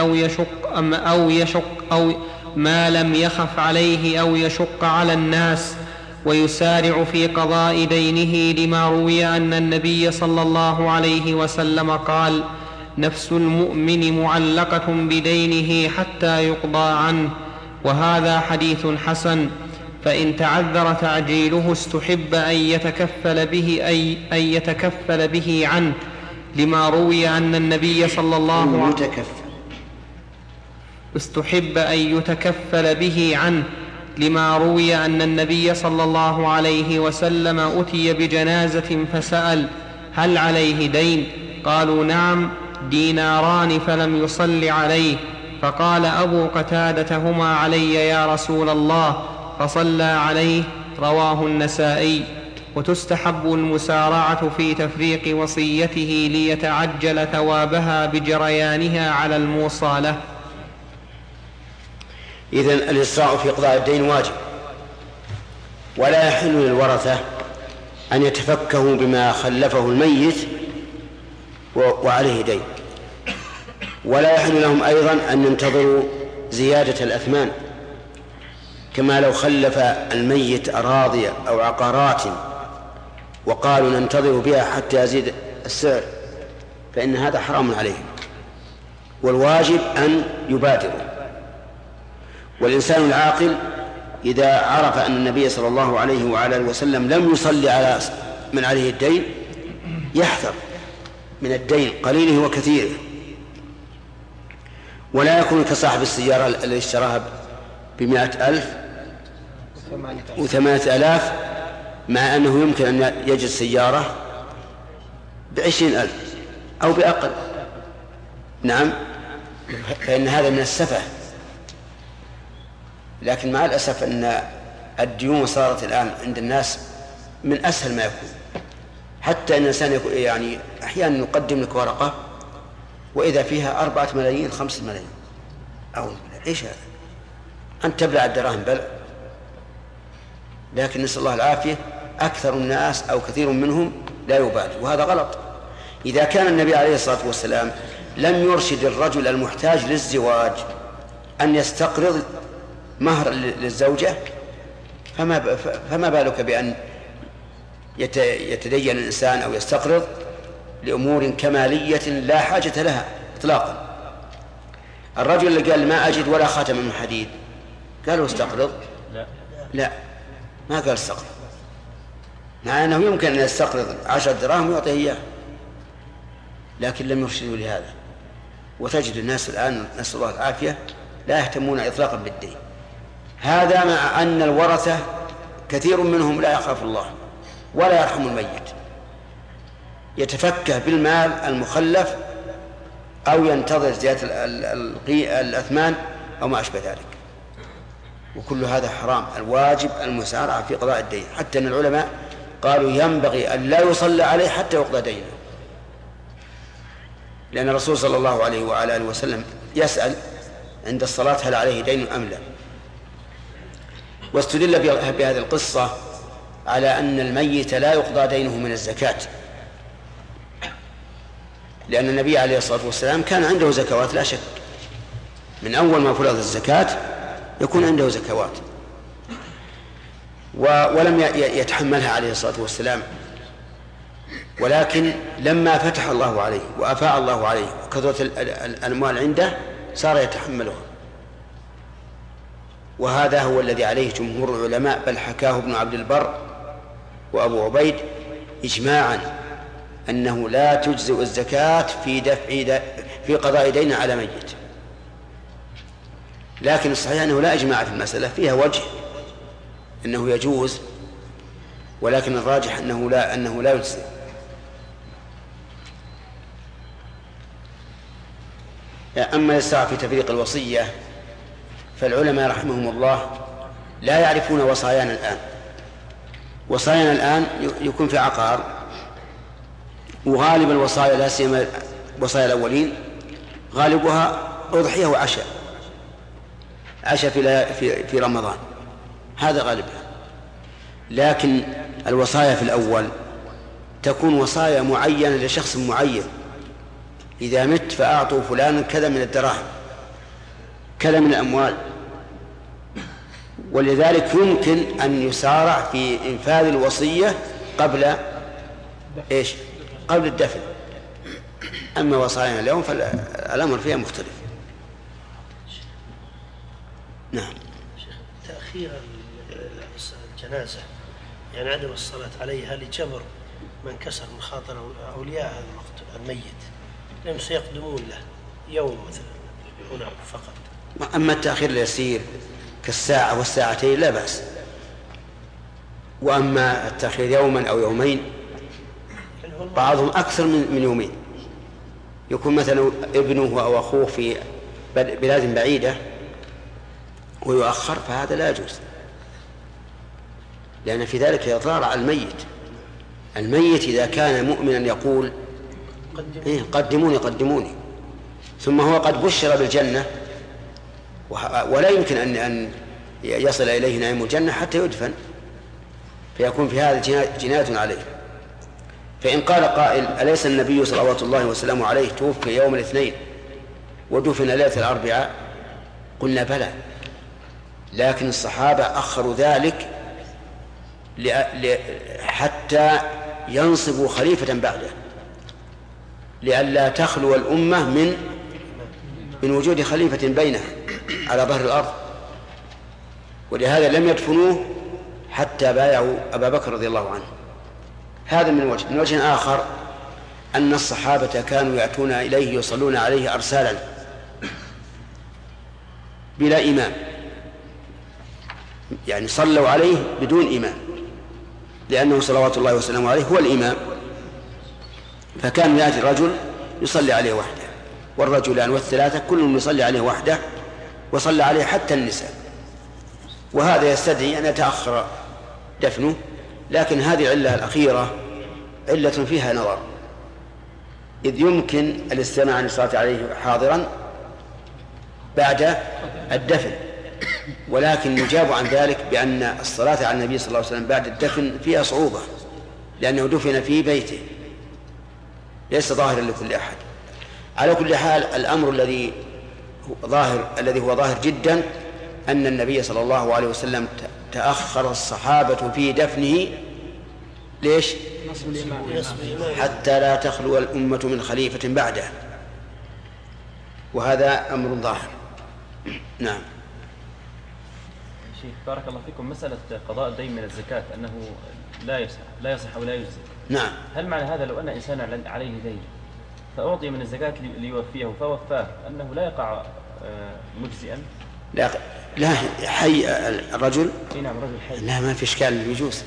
Speaker 3: أو يشق على الناس. ويسارع في قضاء دينه، لما روي أن النبي صلى الله عليه وسلم قال: نفس المؤمن معلقة بدينه حتى يقضى عنه. وهذا حديث حسن، فإن تعذر تعجيله استحب أن يتكفل به عنه، لما روي أن النبي صلى الله عليه وسلم استحب أن يتكفل به عنه، لما روي أن النبي صلى الله عليه وسلم أتي بجنازة فسأل: هل عليه دين؟ قالوا: نعم، ديناران، فلم يصل عليه. فقال أبو قتادة: هما علي يا رسول الله، فصلى عليه. رواه النسائي. وتستحب المسارعة في تفريق وصيته ليتعجل ثوابها بجريانها على الموصى له.
Speaker 2: إذن الإسراع في قضاء الدين واجب، ولا يحل للورثة أن يتفكهوا بما خلفه الميت وعليه دين، ولا يحل لهم أيضا أن ينتظروا زيادة الأثمان، كما لو خلف الميت أراضي أو عقارات وقالوا ننتظر بها حتى يزيد السعر، فإن هذا حرام عليهم، والواجب أن يبادروا. والإنسان العاقل إذا عرف أن النبي صلى الله عليه وعلى آله وسلم لم يصلي على من عليه الدين يحذر من الدين قليله وكثيره، ولا يكون كصاحب السيارة الذي اشتراها ب100,000 و8,000 مع أنه يمكن أن يجد سيارة ب20,000 أو بأقل. نعم، فإن هذا من السفه. لكن مع الأسف أن الديون صارت الآن عند الناس من أسهل ما يكون، حتى أن الإنسان يعني أحيانا يقدم لك ورقة وإذا فيها 4 ملايين 5 ملايين، أو إيش هذا؟ أن تبلع الدراهم بلع. لكن نسأل الله العافية، أكثر الناس أو كثير منهم لا يبالي، وهذا غلط. إذا كان النبي عليه الصلاة والسلام لم يرشد الرجل المحتاج للزواج أن يستقرض مهر للزوجة، فما بالك بأن يتدين الإنسان أو يستقرض لأمور كمالية لا حاجة لها إطلاقا. الرجل اللي قال ما أجد ولا خاتم من حديد قالوا استقرض؟ لا، ما قال استقرض، مع أنه يمكن أن يستقرض 10 دراهم ويعطيه إياه، لكن لم يرشدوا لهذا. وتجد الناس الآن نسأل الله العافية لا يهتمون إطلاقا بالدين، هذا مع أن الورثة كثير منهم لا يخاف الله ولا يرحم الميت، يتفكه بالمال المخلف أو ينتظر زيادة الأثمان أو ما أشبه ذلك، وكل هذا حرام. الواجب المسارعة في قضاء الدين، حتى أن العلماء قالوا ينبغي أن لا يصلى عليه حتى يقضى دينه، لأن الرسول صلى الله عليه وعلى آله وسلم يسأل عند الصلاة هل عليه دين أم لا. واستدل بهذه القصة على أن الميت لا يقضى دينه من الزكاة، لأن النبي عليه الصلاة والسلام كان عنده زكوات لا شك، من أول ما فرض الزكاة يكون عنده زكوات، ولم يتحملها عليه الصلاة والسلام، ولكن لما فتح الله عليه وأفاء الله عليه وكثرت الأموال عنده صار يتحملها. وهذا هو الذي عليه جمهور العلماء، بل حكاه ابن عبد البر وأبو عبيد إجماعا أنه لا تجزئ الزكاة في قضاء دين على ميت. لكن الصحيح أنه لا إجماع في المسألة، فيها وجه أنه يجوز، ولكن الراجح أنه لا يجزئ. أما الإسراع في تفريق الوصية فالعلماء رحمهم الله لا يعرفون وصايانا الآن. وصايانا الآن يكون في عقار، وغالب الوصايا لا سيما وصايا الأولين غالبها أضحية وعشاء، عشاء في رمضان، هذا غالبها. لكن الوصايا في الأول تكون وصايا معينة لشخص معين، إذا مت فأعطوا فلانا كذا من الدراهم كذا من الأموال، ولذلك يمكن أن يسارع في إنفاذ الوصية قبل الدفن. أما وصايانا اليوم فالأمر فيها مختلف. نعم.
Speaker 7: تأخير الجنازة يعني عدم الصلاة عليها لجبر من كسر مخاطر أولياء الميت، لم سيقدمون له يوم مثلا هنا فقط.
Speaker 2: أما التأخير اليسير كالساعة والساعتين لا بأس، وأما التأخير يوما أو يومين بعضهم أكثر من يومين، يكون مثلا ابنه أو أخوه في بلاد بعيدة ويؤخر، فهذا لا يجوز، لأن في ذلك إضرار على الميت. الميت إذا كان مؤمنا يقول قدموني قدموني، ثم هو قد بشر بالجنة ولا يمكن أن يصل إليه نعيم الجنة حتى يدفن، فيكون في هذا جناية عليه. فإن قال قائل أليس النبي صلوات الله وسلامه عليه توفي يوم الاثنين ودفن ليلة الأربعاء؟ قلنا بلى، لكن الصحابة أخروا ذلك حتى ينصبوا خليفة بعده، لئلا تخلو الأمة من وجود خليفة بينها على ظهر الأرض، ولهذا لم يدفنوه حتى بايعوا أبا بكر رضي الله عنه. هذا من وجه. من وجه آخر أن الصحابة كانوا يأتون إليه يصلون عليه أرسالا بلا إمام، يعني صلوا عليه بدون إمام، لأنه صلوات الله وسلامه عليه هو الإمام. فكان يأتي الرجل يصلي عليه وحده، والرجلان والثلاثة كلهم يصلي عليه وحده، وصلى عليه حتى النساء. وهذا يستدعي أن يتأخر دفنه، لكن هذه العلة الأخيرة علة فيها نظر، إذ يمكن الاستماع عن الصلاة عليه حاضرا بعد الدفن، ولكن يجاب عن ذلك بأن الصلاة على النبي صلى الله عليه وسلم بعد الدفن فيها صعوبة، لأنه دفن في بيته ليس ظاهرا لكل أحد. على كل حال الأمر الذي هو ظاهر جدا أن النبي صلى الله عليه وسلم تأخر الصحابة في دفنه. ليش؟ حتى لا تخلو الأمة من خليفة بعده، وهذا أمر ظاهر. نعم.
Speaker 8: شيخ بارك الله فيكم، مسألة قضاء الدين من الزكاة أنه لا يصح ولا يجزي.
Speaker 2: نعم.
Speaker 8: هل معنى هذا لو أن إنسان عليه دين فأعطي من الزكاة ليوفيه فوفاه أنه لا يقع مجزئا؟
Speaker 2: لا حي الرجل.
Speaker 8: نعم رجل حي.
Speaker 2: لا، ما في إشكال، يجوز.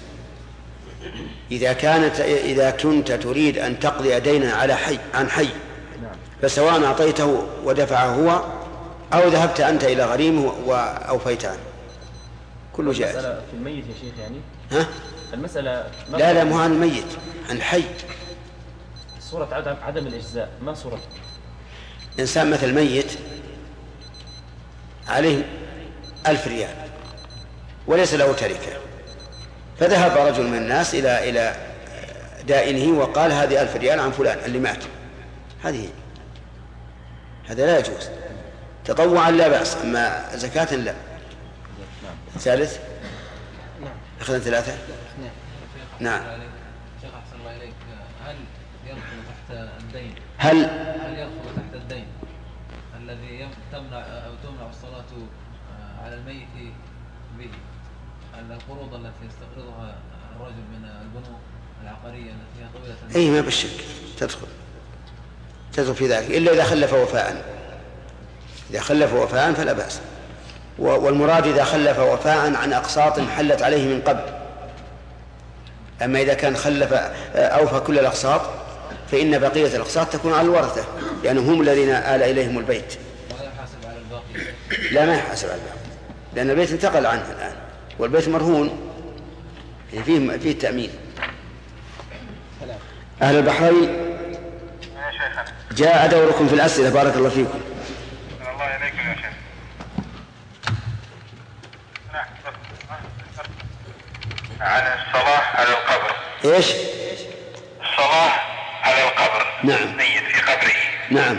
Speaker 2: إذا كنت تريد أن تقضي دينا على عن حي،
Speaker 8: نعم،
Speaker 2: فسواء أعطيته ودفعه هو أو ذهبت أنت إلى غريمه وأوفيت عنه، كله جائز.
Speaker 8: المسألة في الميت يا شيخ يعني؟
Speaker 2: ها؟
Speaker 8: المسألة
Speaker 2: لا مو عن الميت، عن الحي.
Speaker 8: صورة عدم الإجزاء ما صورة؟
Speaker 2: إنسان مثل ميت عليه 1000 ريال وليس له تركة، فذهب رجل من الناس إلى دائنه وقال هذه 1000 ريال عن فلان اللي مات، هذا لا يجوز. تطوعا لا بأس، أما زكاة لا. الثالث أخذنا 3. نعم.
Speaker 9: شيخ أحسن الله إليك، هل يدخل تحت الدين؟
Speaker 2: هل
Speaker 9: يدخل تحت الدين الذي تمنع الصلاة على الميت به القروض التي يستقرضها الرجل من البنوك العقارية التي هي طويلة؟
Speaker 2: أي ما بالشك تدخل في ذلك، إلا إذا خلف وفاء. إذا خلف وفاء فلا بأس. والمراد إذا خلف وفاء عن أقساط حلت عليه من قبل. أما إذا كان خلف أوفى كل الأقساط فإن بقية الأقساط تكون على الورثة، لأنهم هم الذين آل إليهم البيت.
Speaker 9: ولا يحاسب على الباقي؟
Speaker 2: لا، ما يحاسب على الباقي، لأن البيت انتقل عنه الآن، والبيت مرهون فيه تأمين. أهل البحرين، جاء دوركم في الأسئلة، بارك الله فيكم.
Speaker 10: الله إليكم يا شيخ. عن الصلاة على القبر.
Speaker 2: إيش؟
Speaker 10: الصلاة على القبر.
Speaker 2: نعم.
Speaker 10: ميت في قبره.
Speaker 2: نعم.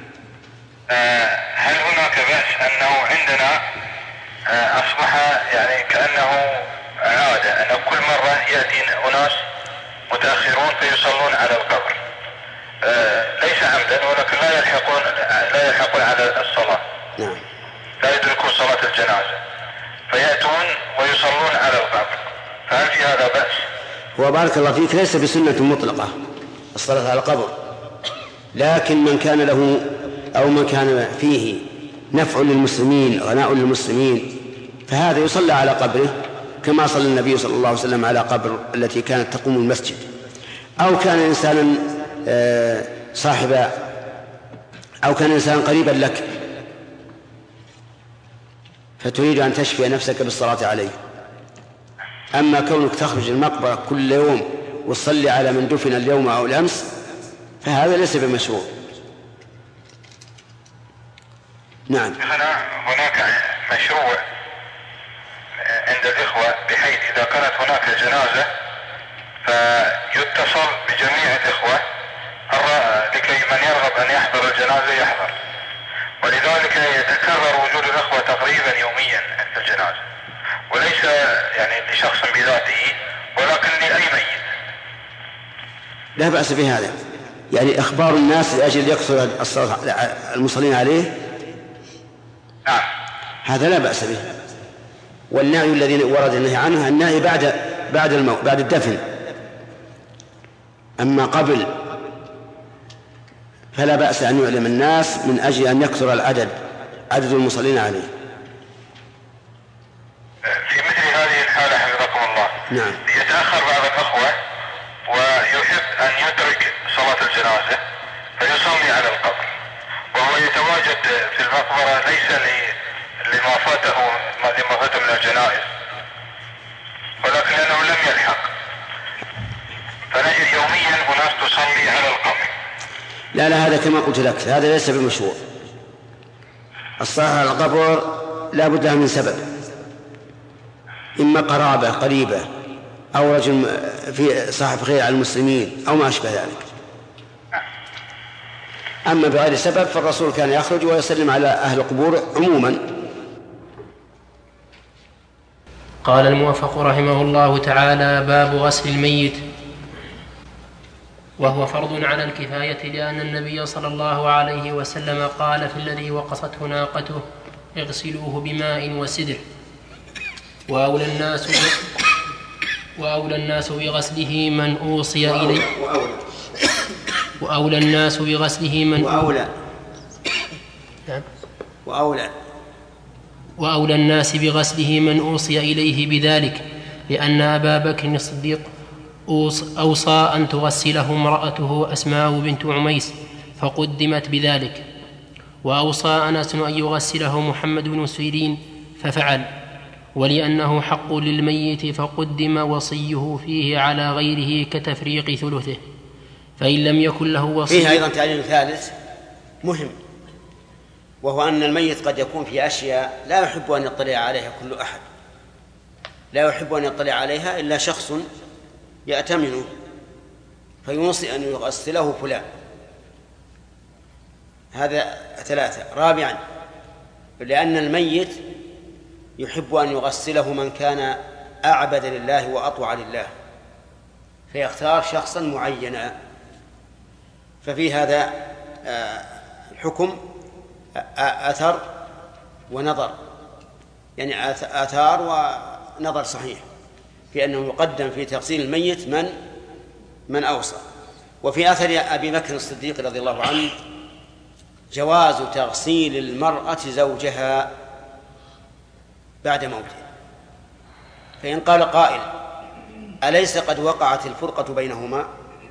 Speaker 10: هل هناك بأس أنه عندنا أصبح يعني كأنه عادة أن كل مرة يأتي أناس متأخرون فيصلون على القبر، ليس عمدا ولكن لا يلحقون على الصلاة.
Speaker 2: نعم.
Speaker 10: لا يدركون صلاة الجنازة فيأتون ويصلون على القبر، فهل في هذا بأس؟
Speaker 2: وبارك الله فيك، ليس بسنة مطلقة الصلاة على القبر، لكن من كان له أو من كان فيه نفع للمسلمين، غناء للمسلمين، فهذا يصلى على قبره كما صلى النبي صلى الله عليه وسلم على قبر التي كانت تقوم المسجد. أو كان إنسانا صاحبا، أو كان إنسانا قريبا لك فتريد أن تشفي نفسك بالصلاة عليه. أما كونك تخرج المقبرة كل يوم وتصلي على من دفن اليوم أو الأمس فهذا ليس بمشروع. نعم.
Speaker 10: هناك مشروع عند الإخوة بحيث إذا كانت هناك جنازة فيتصل بجميع الإخوة لكي من يرغب أن يحضر الجنازة يحضر، ولذلك يتكرر وجود الإخوة تقريبا يوميا عند الجنازة، وليس يعني لشخص بذاته ولكن لأي ميت.
Speaker 2: لا بأس بهذا، يعني إخبار الناس لأجل يكثر المصلين عليه هذا لا بأس به. والنهي الذي ورد النهي عنه النهي بعد الموت بعد الدفن، أما قبل فلا بأس أن يعلم الناس من أجل أن يكثر عدد المصلين عليه.
Speaker 10: في مثل هذه الحالة حفظكم الله
Speaker 2: نعم.
Speaker 10: يتأخر بعض الأخوة ويحب أن يترك صلاة الجنازة فيصلي على القبر، وهو يتواجد في المقبرة ليس لما فاته من الجنائز، ولكن لأنه لم يلحق، فنجد يوميا أناس تصلي على القبر.
Speaker 2: لا هذا كما قلت لك هذا ليس بمشروع. الصلاة على القبر لا بد من سبب، إما قرابة قريبة أو رجل في صاحب خير على المسلمين أو ما أشبه ذلك. أما بغير سبب فالرسول كان يخرج ويسلم على أهل القبور عموما.
Speaker 1: قال الموفق رحمه الله تعالى: باب غسل الميت. وهو فرض على الكفاية، لأن النبي صلى الله عليه وسلم قال في الذي وقصته ناقته: اغسلوه بماء وسدر. وأولى الناس بغسله من أوصي إليه وأولى الناس بغسله من وأولى الناس بغسله من أوصي إليه بذلك، لأن أبا بكر الصديق أوصى أن تغسله امرأته أسماء بنت عميس فقدمت بذلك، وأوصى أنس أن يغسله محمد بن سيرين ففعل، ولأنه حق للميت فقدم وصيه فيه على غيره كتفريق ثلثه، فإن لم يكن له وصي.
Speaker 2: فيه أيضا تعليل ثالث مهم، وهو أن الميت قد يكون في أشياء لا يحب أن يطلع عليها كل أحد، لا يحب أن يطلع عليها إلا شخص يأتمنه فيوصي أن يغسله فلان. هذا 3. رابعا، لأن الميت يحب أن يغسله من كان أعبد لله وأطوع لله، فيختار شخصا معينا. ففي هذا الحكم أثر ونظر، يعني آثار ونظر صحيح في أنه يقدم في تغسيل الميت من أوصى. وفي أثر أبي بكر الصديق رضي الله عنه جواز تغسيل المرأة زوجها بعد موته. فإن قال قائل: أليس قد وقعت الفرقة بينهما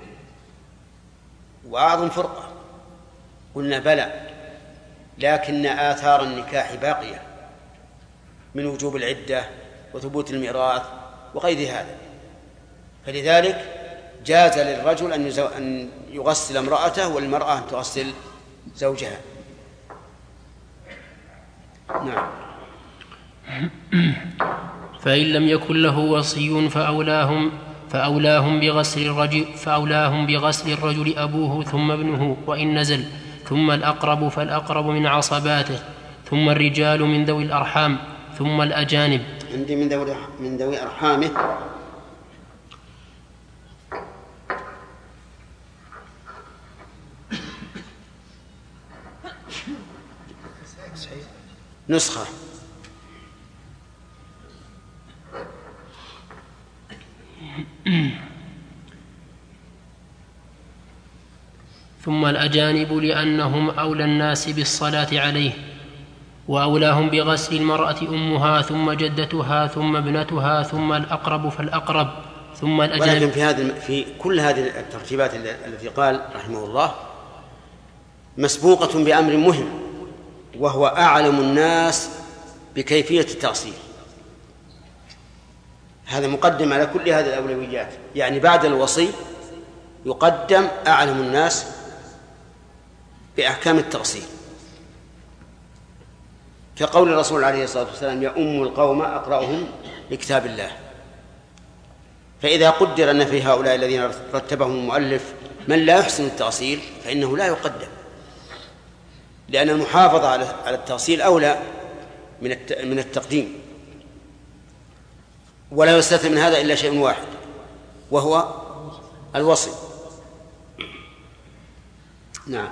Speaker 2: وأعظم فرقة؟ قلنا بلى، لكن آثار النكاح باقية من وجوب العدة وثبوت الميراث وغير هذا، فلذلك جاز للرجل أن يغسل امرأته والمرأة أن تغسل زوجها. نعم.
Speaker 1: فإن لم يكن له وصي فأولاهم بغسل الرجل أبوه ثم ابنه وإن نزل، ثم الأقرب فالأقرب من عصباته، ثم الرجال من ذوي الأرحام، ثم الأجانب.
Speaker 2: عندي من ذوي أرحامه نسخة.
Speaker 1: ثم الأجانب لأنهم أولى الناس بالصلاة عليه، وأولاهم بغسل المرأة أمها ثم جدتها ثم ابنتها ثم الأقرب فالأقرب ثم الأجانب.
Speaker 2: ولكن في كل هذه الترتيبات التي قال رحمه الله مسبوقة بأمر مهم، وهو أعلم الناس بكيفية التغسيل. هذا مقدم على كل هذه الأولويات، يعني بعد الوصي يقدم أعلم الناس بأحكام التغسيل، كقول الرسول عليه الصلاة والسلام: يؤم القوم أقرأهم لكتاب الله. فإذا قدر أن في هؤلاء الذين رتبهم المؤلف من لا يحسن التغسيل فإنه لا يقدم، لأن المحافظة على التغسيل أولى من التقديم. ولا يستثنى من هذا إلا شيء واحد وهو الوصي. نعم.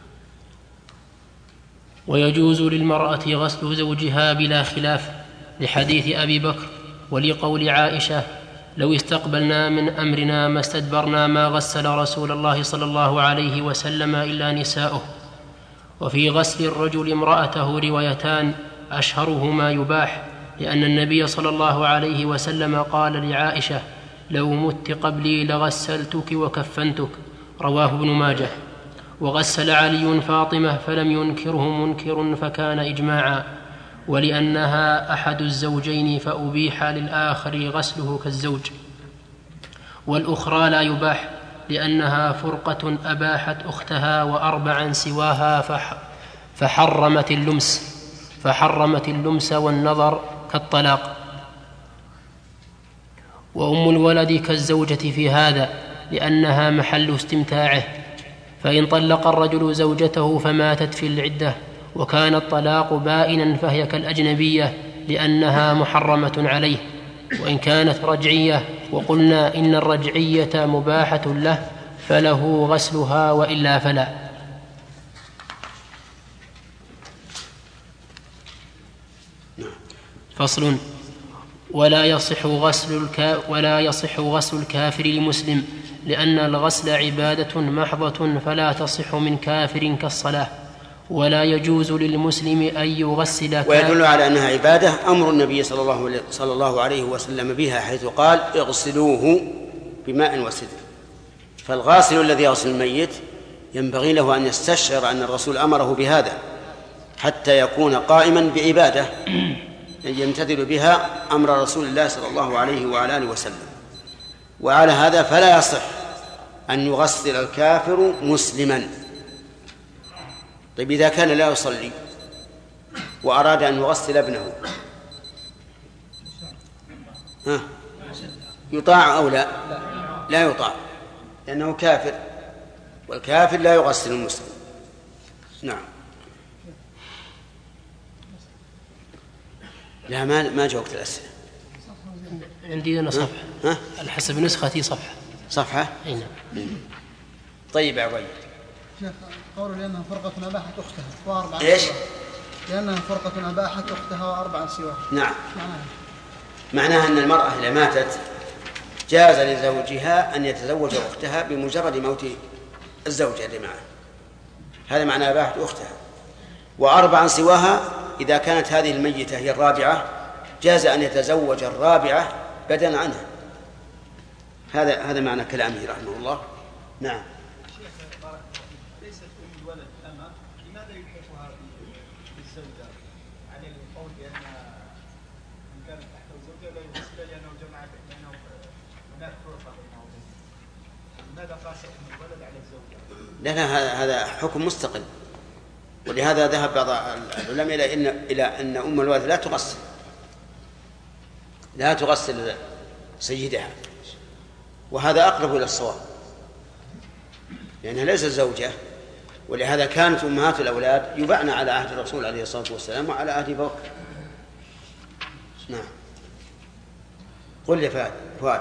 Speaker 1: ويجوز للمرأة غسل زوجها بلا خلاف لحديث أبي بكر ولقول عائشة: لو استقبلنا من أمرنا ما استدبرنا ما غسل رسول الله صلى الله عليه وسلم إلا نساؤه. وفي غسل الرجل امرأته روايتان أشهرهما يباح، لأن النبي صلى الله عليه وسلم قال لعائشة: لو مت قبلي لغسلتك وكفنتك، رواه ابن ماجه. وغسل علي فاطمة فلم ينكره منكر فكان إجماعا، ولأنها أحد الزوجين فأبيح للآخر غسله كالزوج. والأخرى لا يباح، لأنها فرقة أباحت أختها وأربعا سواها فحرمت اللمس والنظر كالطلاق. وأم الولد كالزوجة في هذا، لأنها محل استمتاعه، فإن طلق الرجل زوجته فماتت في العدة وكان الطلاق بائنا فهي كالأجنبية، لأنها محرمة عليه. وإن كانت رجعية وقلنا إن الرجعية مباحة له فله غسلها، وإلا فلا. فصل: ولا يصح غسل الكافر لمسلم، لأن الغسل عبادة محضة فلا تصح من كافر كالصلاة. ولا يجوز للمسلم أن يغسل كافر.
Speaker 2: ويدل على أنها عبادة أمر النبي صلى الله عليه وسلم بها، حيث قال: اغسلوه بماء وسدر. فالغاسل الذي يغسل الميت ينبغي له أن يستشعر أن الرسول أمره بهذا، حتى يكون قائما بعبادة يمتثل بها أمر رسول الله صلى الله عليه وعلى آله وسلم. وعلى هذا فلا يصح أن يغسل الكافر مسلما. طيب، إذا كان لا يصلي وأراد أن يغسل ابنه يطاع أو لا؟ لا يطاع، لأنه كافر، والكافر لا يغسل المسلم. نعم. لا، ما جاء وقت الأسئلة.
Speaker 1: عندي أنا صفحة على حسب نسختي صفحة. أي نعم.
Speaker 2: طيب يا عبيد.
Speaker 11: شيخ، قوله لأنها فرقة أباحت أختها وأربعا
Speaker 2: إيش؟
Speaker 11: لأنها فرقة أباحت أختها وأربعا سواها.
Speaker 2: نعم. معناها أن المرأة إذا ماتت جاز لزوجها أن يتزوج أختها بمجرد موت الزوجة اللي معه. هذا معنى أباحت أختها. وأربعا سواها، إذا كانت هذه الميتة هي الرابعة جاز أن يتزوج الرابعة بدلا عنها. هذا معنى كلامه رحمه الله. نعم.
Speaker 12: ليست أم الولد أما لماذا يلحقها بالزوجة عن القول بأنها إن كانت تحت الزوجة لا يغسل لأنه جمعت بينه هناك فرقة بينه وبينه؟ لماذا قاس أم الولد على الزوجة؟
Speaker 2: لا، هذا حكم مستقل. ولهذا ذهب بعض العلماء إلى أن أم الولد لا تغسل سيدها، وهذا أقرب إلى الصواب، لأنها ليست زوجة. ولهذا كانت أمهات الأولاد يبعن على عهد الرسول عليه الصلاة والسلام وعلى عهد أبي بكر. نعم. قل لي فؤاد.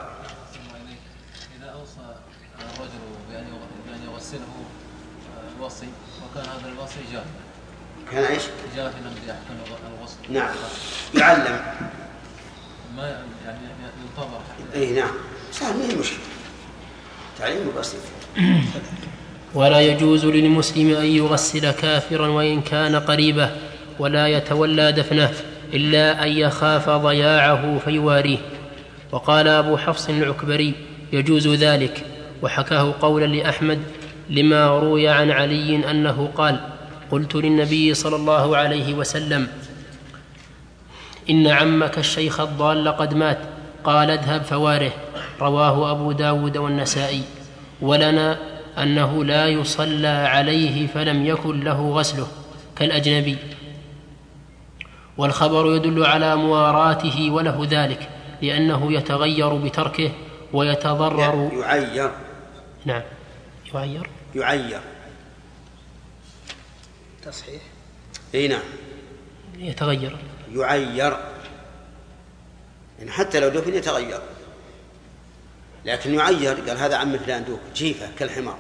Speaker 9: إذا أوصى الرجل بأن يغسله الوصي وكان هذا الوصي جاهلا.
Speaker 2: كان إيش؟
Speaker 9: جاهلا بأحكام الغسل.
Speaker 2: نعم. يعلم.
Speaker 9: ما يعني ينتظر حتى.
Speaker 2: إيه نعم. سهل، ما هي مشكلة. تعليم بسيط.
Speaker 1: ولا يجوز للمسلم أن يغسل كافرا وإن كان قريبه، ولا يتولى دفنه إلا أن يخاف ضياعه فيواريه. وقال أبو حفص العكبري: يجوز ذلك. وحكاه قولا لأحمد لما روي عن علي أنه قال: قلت للنبي صلى الله عليه وسلم: إن عمك الشيخ الضال قد مات، قال اذهب فواره. رواه أبو داود والنسائي. ولنا أنه لا يصلى عليه فلم يكن له غسله كالأجنبي. والخبر يدل على مواراته وله ذلك، لأنه يتغير بتركه ويتضرر.
Speaker 2: يعير.
Speaker 1: نعم
Speaker 2: يعير
Speaker 7: تصحيح.
Speaker 2: اي نعم،
Speaker 1: يتغير.
Speaker 2: يعير يعني حتى لو دفن يتغير، لكن يعير قال هذا عم فلان دوك جيفة كالحمار.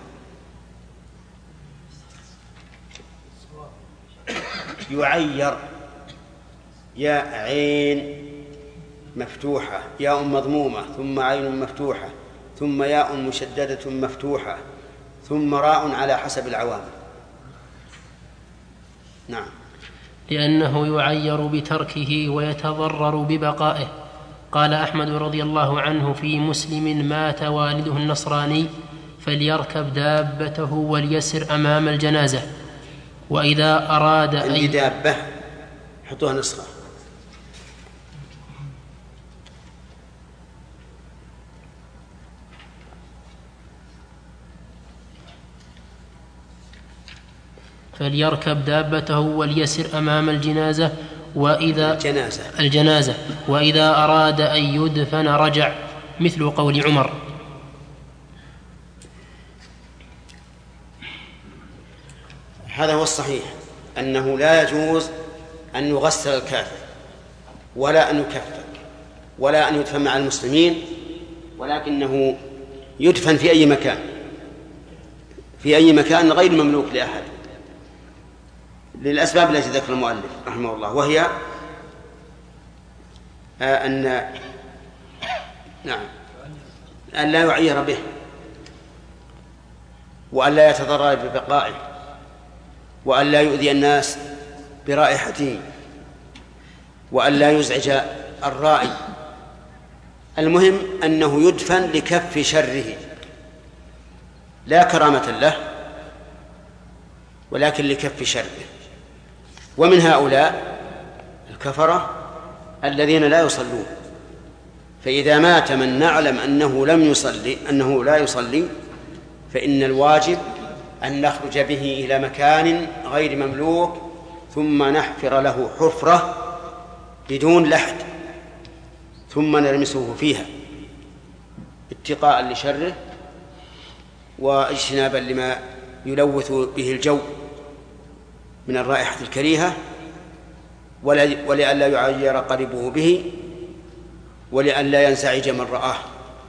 Speaker 2: يعير يا عين مفتوحة، ياء مضمومة، ثم عين مفتوحة، ثم ياء مشددة مفتوحة، ثم راء على حسب العوامل. نعم.
Speaker 1: لأنه يعير بتركه ويتضرر ببقائه. قال أحمد رضي الله عنه في مسلم: مات والده النصراني فليركب دابته وليسر أمام الجنازة، وإذا أراد
Speaker 2: عندي دابة حطوها نسخة.
Speaker 1: فليركب دابته وليسر أمام الجنازة الجنازة وإذا أراد أن يدفن رجع، مثل قول عمر.
Speaker 2: هذا هو الصحيح، أنه لا يجوز أن يغسل الكافر ولا أن يكفر ولا أن يدفن مع المسلمين، ولكنه يدفن في أي مكان، في أي مكان غير مملوك لأحد، للأسباب التي ذكر المؤلف رحمه الله، وهي أن لا يعير به، وأن لا يتضرر ببقائه، وأن لا يؤذي الناس برائحته، وأن لا يزعج الرائي. المهم أنه يدفن لكف شره لا كرامة له، ولكن لكف شره. ومن هؤلاء الكفرة الذين لا يصلون، فإذا مات من نعلم أنه لا يصلي، فإن الواجب أن نخرج به إلى مكان غير مملوك، ثم نحفر له حفرة بدون لحد، ثم نرمسه فيها اتقاء لشره واجتنابا لما يلوث به الجو من الرائحة الكريهة، ولئلا يعير قريبه به، ولئلا ينزعج من رآه.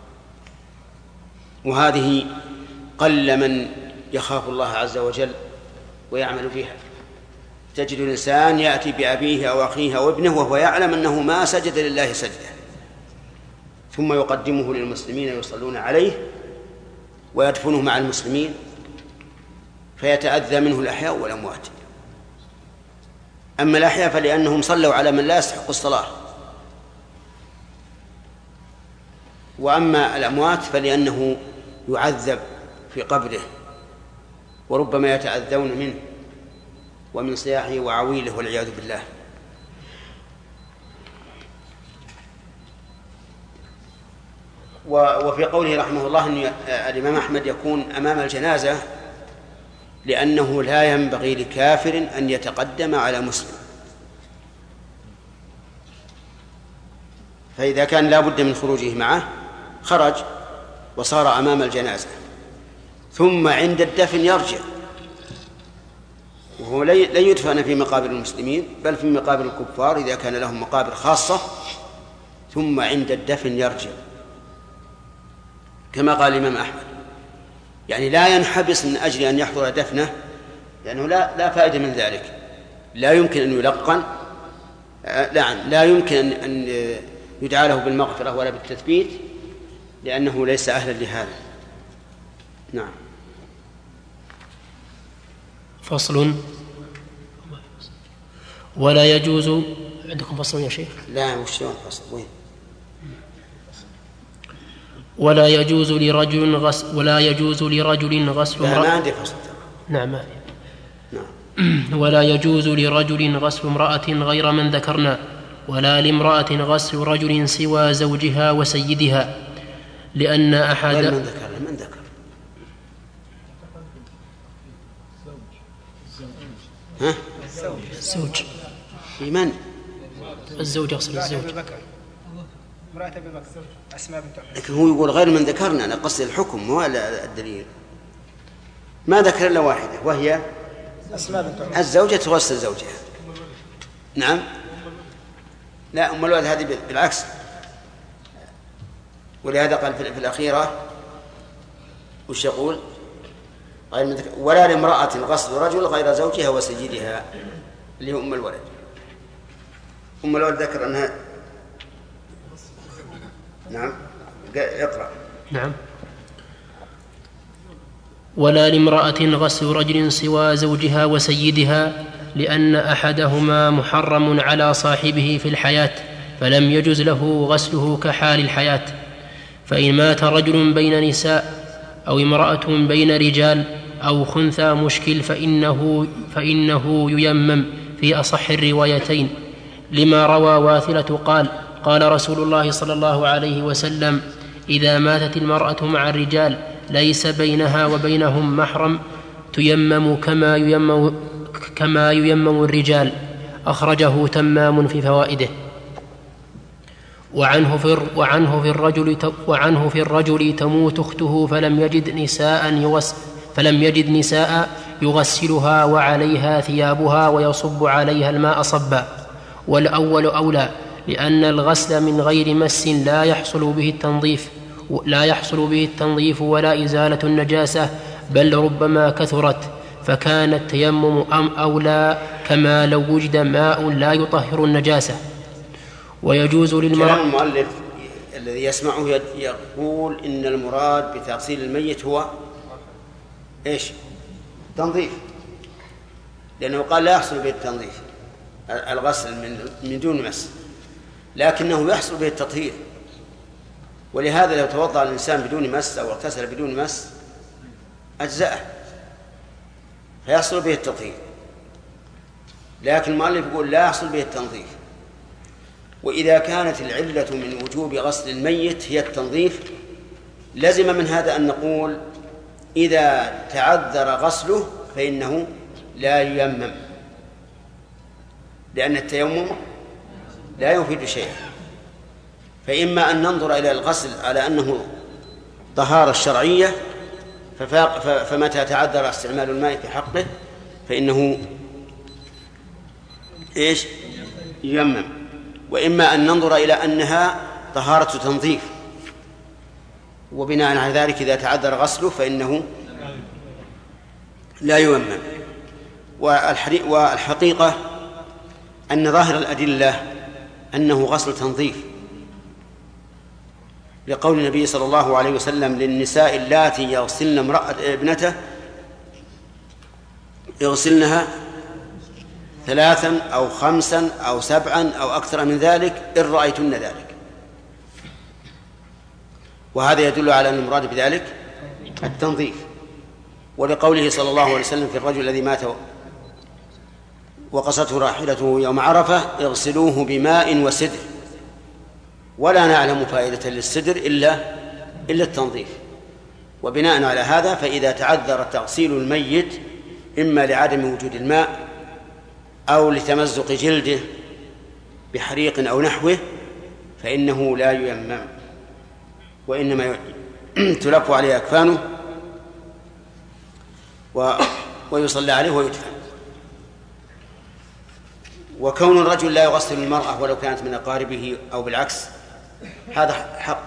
Speaker 2: وهذه قل من يخاف الله عز وجل ويعمل فيها. تجد الإنسان يأتي بأبيه أو أخيه أو ابنه وهو يعلم أنه ما سجد لله سجدة، ثم يقدمه للمسلمين يصلون عليه ويدفنه مع المسلمين، فيتأذى منه الأحياء والأموات. أما الأحياء فلأنهم صلوا على من لا يستحق الصلاة، وأما الأموات فلأنه يعذب في قبره، وربما يتأذون منه ومن صياحه وعويله والعياذ بالله. وفي قوله رحمه الله أن الإمام أحمد يكون أمام الجنازة لأنه لا ينبغي لكافر أن يتقدم على مسلم، فإذا كان لا بد من خروجه معه خرج وصار أمام الجنازة، ثم عند الدفن يرجع، وهو لا يدفن في مقابر المسلمين بل في مقابر الكفار إذا كان لهم مقابر خاصة، ثم عند الدفن يرجع كما قال الإمام أحمد. يعني لا ينحبس من أجل أن يحضر دفنه، لأنه لا فائدة من ذلك، لا يمكن أن يلقن، لا يمكن أن يدعى له بالمغفرة ولا بالتثبيت، لأنه ليس أهلا لهذا. نعم.
Speaker 1: فصل. ولا يجوز. عندكم فصل يا شيخ؟
Speaker 2: لا، وش فصل وين؟
Speaker 1: ولا يجوز لرجل غسل
Speaker 2: ما عندي فصل.
Speaker 1: نعم. ولا يجوز لرجل غسل امرأة غير من ذكرنا، ولا لامرأة غسل رجل سوى زوجها وسيدها، لأن أحد
Speaker 2: من ذكر ها؟
Speaker 1: الزوج.
Speaker 2: من؟
Speaker 1: الزوج يغسل الزوج.
Speaker 12: امرأة أبي بكر أسماء بنت عميس.
Speaker 2: لكن هو يقول غير من ذكرنا، أنا قصد الحكم مو الدليل. ما ذكر إلا واحدة وهي
Speaker 12: أسماء بنت عميس.
Speaker 2: الزوجة تغسل زوجها. نعم. لا، أم الولد هذه بالعكس، ولهذا قال في الأخيرة وش يقول؟ ولا لامرأة غسل رجل غير زوجها وسيدها، اللي هو أم الولد. أم الولد ذكر أنها نعم. اقرأ.
Speaker 1: نعم. ولا لامرأة غسل رجل سوى زوجها وسيدها، لأن أحدهما محرم على صاحبه في الحياة، فلم يجز له غسله كحال الحياة. فإن مات رجل بين نساء أو امرأة بين رجال أو خنثى مشكل فإنه ييمم في أصح الروايتين، لما روى واثلة قال رسول الله صلى الله عليه وسلم: إذا ماتت المرأة مع الرجال ليس بينها وبينهم محرم تيمم كما ييمم الرجال. أخرجه تمام في فوائده. وعنه في الرجل تموت أخته فلم يجد نساء يغسلها وعليها ثيابها ويصب عليها الماء صبا، والأول أولى، لأن الغسل من غير مس لا يحصل به التنظيف ولا إزالة النجاسة، بل ربما كثرت، فكان التيمم أولى، كما لو وجد ماء لا يطهر النجاسة. ويجوز للمرأة.
Speaker 2: كلام المؤلف الذي يسمعه يقول إن المراد بتغسيل الميت هو إيش؟ تنظيف، لأنه قال لا يحصل به التنظيف الغسل من دون مس، لكنه يحصل به التطهير. ولهذا لو توضأ الإنسان بدون مس أو اغتسل بدون مس أجزأه، فيحصل به التطهير. لكن المؤلف يقول لا يحصل به التنظيف. وإذا كانت العلة من وجوب غسل الميت هي التنظيف، لزم من هذا أن نقول إذا تعذر غسله فإنه لا ييمم، لأن التيمم لا يفيد شيئا. فإما أن ننظر إلى الغسل على أنه طهارة الشرعية، فمتى تعذر استعمال الماء في حقه فإنه إيش؟ ييمم. وإما أن ننظر إلى أنها طهارة تنظيف، وبناء على ذلك إذا تعذر غسله فإنه لا ييمم. والحقيقة أن ظاهر الأدلة أنه غسل تنظيف، لقول النبي صلى الله عليه وسلم للنساء اللاتي يغسلن ابنته يغسلنها 3 أو 5 أو 7 أو أكثر من ذلك إن رأيتن ذلك. وهذا يدل على أن المراد بذلك التنظيف. ولقوله صلى الله عليه وسلم في الرجل الذي مات وقصته راحلته يوم عرفة: اغسلوه بماء وسدر. ولا نعلم فائدة للسدر إلا التنظيف. وبناء على هذا فإذا تعذر تغسيل الميت إما لعدم وجود الماء أو لتمزق جلده بحريق أو نحوه فإنه لا ييمم، وإنما تلف عليه أكفانه ويصلى عليه ويدفن. وكون الرجل لا يغسل المرأة ولو كانت من أقاربه أو بالعكس هذا حق،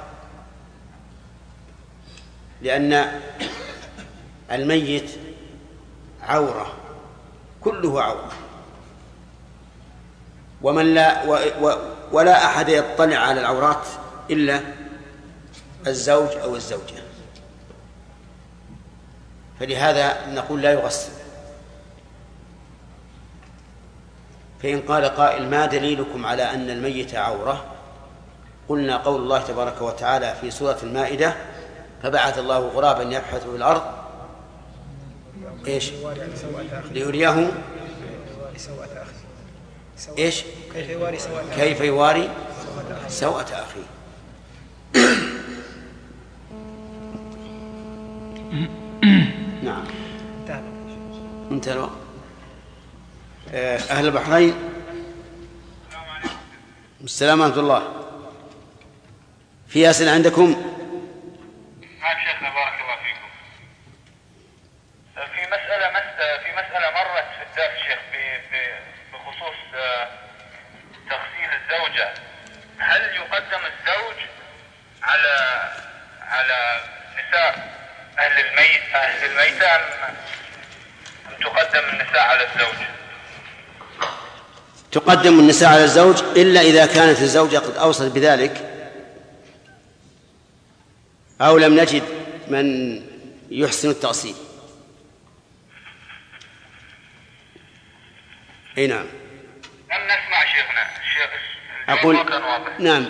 Speaker 2: لأن الميت عورة، كله عورة، ولا أحد يطلع على العورات إلا الزوج أو الزوجة، فلهذا نقول لا يغسل. فإن قال قائل: ما دليلكم على أن الميت عورة؟ قلنا: قول الله تبارك وتعالى في سورة المائدة: فبعث الله غرابا يبحث في الأرض ليريه إيش؟ كيف يواري سوءة أخيه. نعم انتهى الوقت. أهل البحرين. السلام ورحمة الله. في أسئلة عندكم؟
Speaker 10: نعم شيخنا بارك الله فيكم. في مسألة مرت في الدرس شيخ بخصوص تغسيل الزوجة. هل يقدم الزوج على نساء أهل الميتة أم تقدم النساء على الزوج؟
Speaker 2: تقدم النساء على الزوج إلا إذا كانت الزوجة قد أوصت بذلك أو لم نجد من يحسن التأصيل. أي نعم.
Speaker 10: لم نسمع شيخنا.
Speaker 2: أقول نعم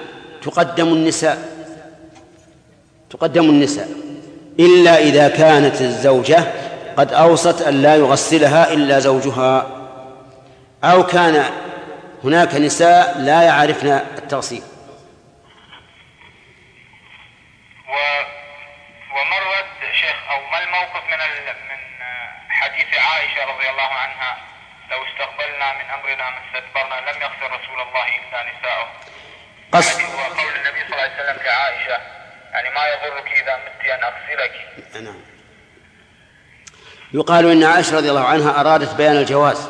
Speaker 2: تقدم النساء إلا إذا كانت الزوجة قد أوصت أن لا يغسلها إلا زوجها أو كان هناك نساء لا يعرفن التغسيل.
Speaker 10: ومرت شيخ أو ما الموقف من حديث عائشة رضي الله عنها لو استقبلنا من أمرنا ما استدبرنا لم يغسل رسول الله إلا نساءه. وقول النبي صلى الله عليه وسلم لعائشة يعني ما يضرك إذا مت أن أغسلك.
Speaker 2: نعم. يقال إن عائشة رضي الله عنها أرادت بيان الجواز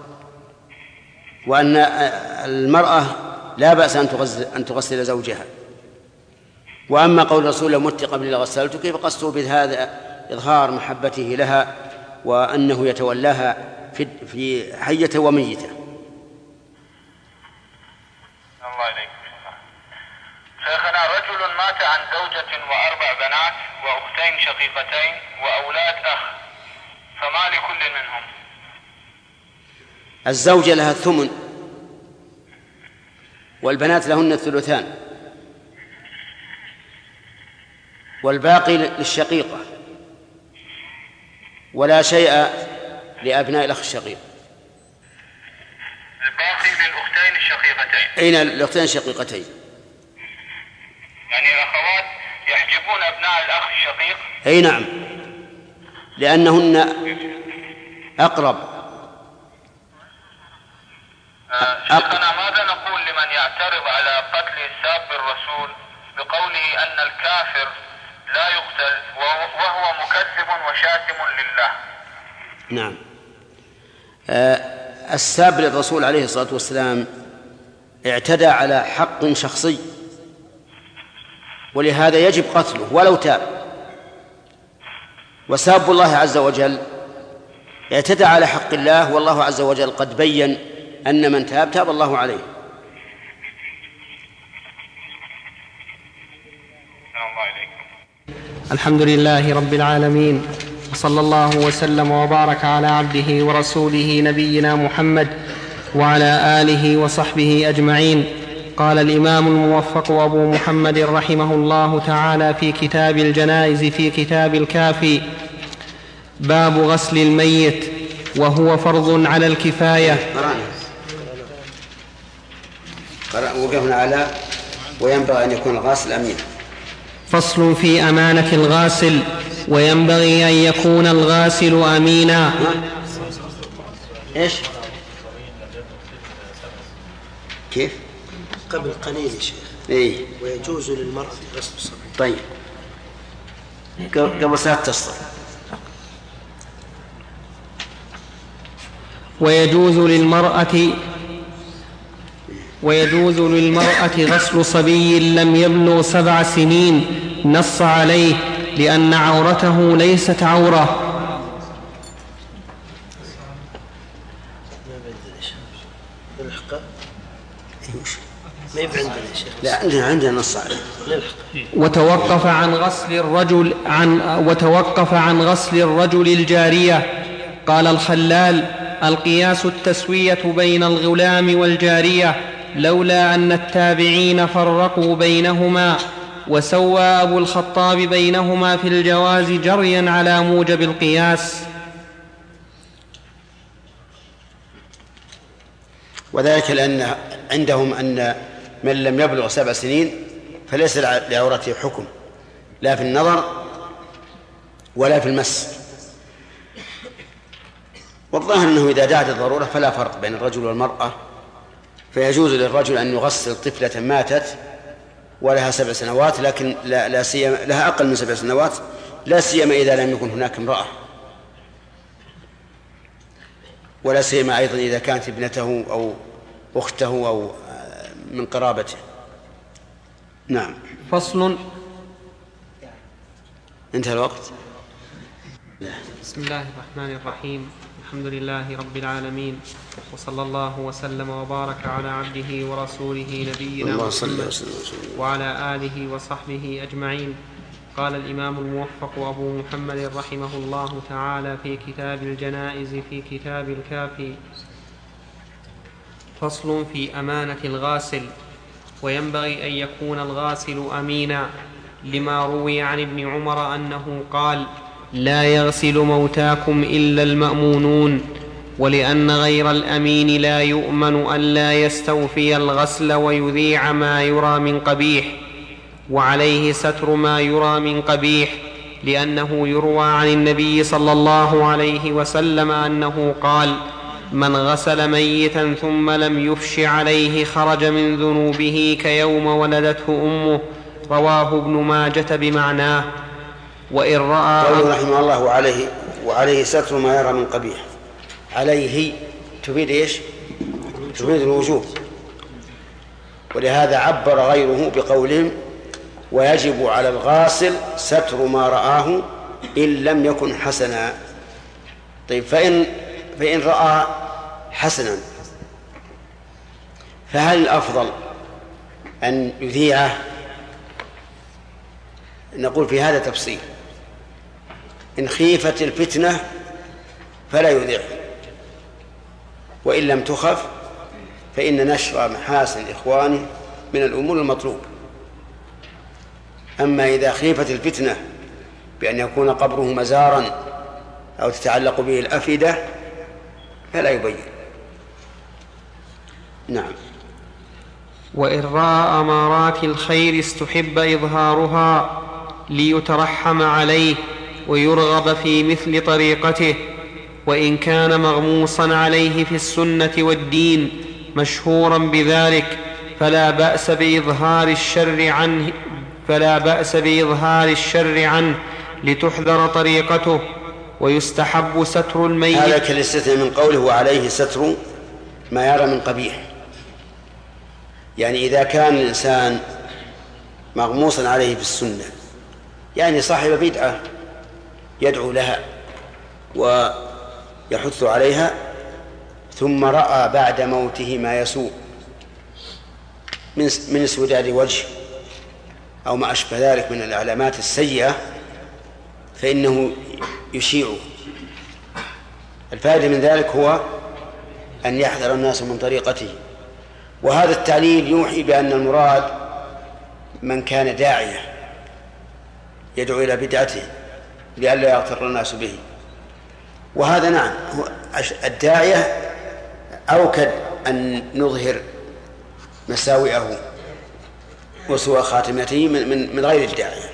Speaker 2: وأن المرأة لا بأس أن تغسل زوجها. وأما قول الرسول لو مت قبل لغسلتك فقصده بهذا إظهار محبته لها وأنه يتولاها في حية وميتة.
Speaker 10: الله إليك. شيخنا رجل مات عن زوجة و4 بنات وأختين شقيقتين وأولاد أخ فما لكل منهم؟
Speaker 2: الزوجة لها الثمن والبنات لهن الثلثان والباقي للشقيقة ولا شيء لأبناء الأخ الشقيق.
Speaker 10: الباقي للأختين الشقيقتين.
Speaker 2: أين الأختين الشقيقتين؟
Speaker 10: يعني الأخوات يحجبون أبناء الأخ الشقيق.
Speaker 2: أي نعم لأنهن أقرب.
Speaker 10: شيخنا ماذا نقول لمن يعترض على قتل ساب الرسول بقوله أن الكافر لا يقتل وهو مكذب وشاتم لله؟
Speaker 2: نعم. الساب للرسول عليه الصلاة والسلام اعتدى على حق شخصي ولهذا يجب قتله ولو تاب. وساب الله عز وجل اعتدى على حق الله والله عز وجل قد بين أن من تاب الله عليه.
Speaker 3: الحمد لله رب العالمين وصلى الله وسلم وبارك على عبده ورسوله نبينا محمد وعلى آله وصحبه أجمعين. قال الإمام الموفق أبو محمد رحمه الله تعالى في كتاب الجنائز في كتاب الكافي: باب غسل الميت وهو فرض على الكفاية.
Speaker 2: وقفنا على وينبغي أن يكون الغاسل أمين.
Speaker 3: فصل في أمانة الغاسل: وينبغي أن يكون الغاسل أمينا.
Speaker 2: إيش؟ كيف؟
Speaker 7: قبل قليل يا شيخ.
Speaker 2: إيه؟
Speaker 7: ويجوز للمرأة غسل الصبي.
Speaker 2: طيب قبل ساعة تصل.
Speaker 3: ويجوز للمرأة غسل صبي لم يبلغ 7 سنين، نص عليه لأن عورته ليست عورة.
Speaker 2: لا عندنا نص عليه.
Speaker 3: وتوقف عن غسل الرجل الجارية. قال الخلال: القياس التسوية بين الغلام والجارية، لولا أن التابعين فرقوا بينهما، وسوى أبو الخطاب بينهما في الجواز جريا على موجب القياس.
Speaker 2: وذلك لأن عندهم أن من لم يبلغ 7 سنين فليس لعورته حكم لا في النظر ولا في المس. والظاهر أنه إذا دعت الضرورة فلا فرق بين الرجل والمرأة، فيجوز للرجل أن يغسل طفلة ماتت ولها 7 سنوات لكن لا سيما لها أقل من 7 سنوات، لا سيما إذا لم يكن هناك امرأة، ولا سيما أيضا إذا كانت ابنته أو أخته أو من قرابته. نعم.
Speaker 3: فصل.
Speaker 2: انتهى الوقت.
Speaker 3: بسم الله الرحمن الرحيم. الحمد لله رب العالمين، وصلى الله وسلم وبارك على عبده ورسوله نبينا محمد وعلى آله وصحبه أجمعين. قال الإمام الموفق أبو محمد رحمه الله تعالى في كتاب الجنائز في كتاب الكافي: فصل في أمانة الغاسل. وينبغي أن يكون الغاسل أمينا، لما روي عن ابن عمر أنه قال: لا يغسل موتاكم إلا المأمونون، ولأن غير الأمين لا يؤمن أن لا يستوفي الغسل ويذيع ما يرى من قبيح، وعليه ستر ما يرى من قبيح، لأنه يروى عن النبي صلى الله عليه وسلم أنه قال: من غسل ميتا ثم لم يفش عليه خرج من ذنوبه كيوم ولدته أمه. رواه ابن ماجة بمعناه. وإن رأى
Speaker 2: قوله رحمه الله وعليه ستر ما يرى من قبيح، عليه تفيد إيش؟ تفيد الوجوب، ولهذا عبر غيره بقولهم: ويجب على الغاسل ستر ما رآه إن لم يكن حسنا. طيب، فإن رأى حسنا فهل الأفضل أن يذيعه؟ نقول في هذا تفصيل. إن خيفت الفتنة فلا يذيع، وإن لم تخف فإن نشر محاسن إخوانه من الأمور المطلوب. أما إذا خيفت الفتنة بأن يكون قبره مزارا أو تتعلق به الأفئدة فلا يبين. نعم.
Speaker 3: وإن رأى أمارات الخير استحب إظهارها ليترحم عليه ويرغب في مثل طريقته، وإن كان مغموصا عليه في السنة والدين مشهورا بذلك فلا بأس بإظهار الشر عنه لتحذر طريقته. ويستحب ستر الميت.
Speaker 2: هذا كالاستثناء من قوله وعليه ستر ما يرى من قبيح، يعني إذا كان الإنسان مغموصا عليه في السنة، يعني صاحب بدعة يدعو لها ويحث عليها، ثم رأى بعد موته ما يسوء من اسوداد وجه أو ما أشبه ذلك من العلامات السيئة، فإنه يشيع. الفائدة من ذلك هو أن يحذر الناس من طريقته. وهذا التعليل يوحي بأن المراد من كان داعية يدعو إلى بدعته لئلا يغتر الناس به. وهذا نعم الداعية أوكد أن نظهر مساوئه وسوء خاتمته من غير الداعية.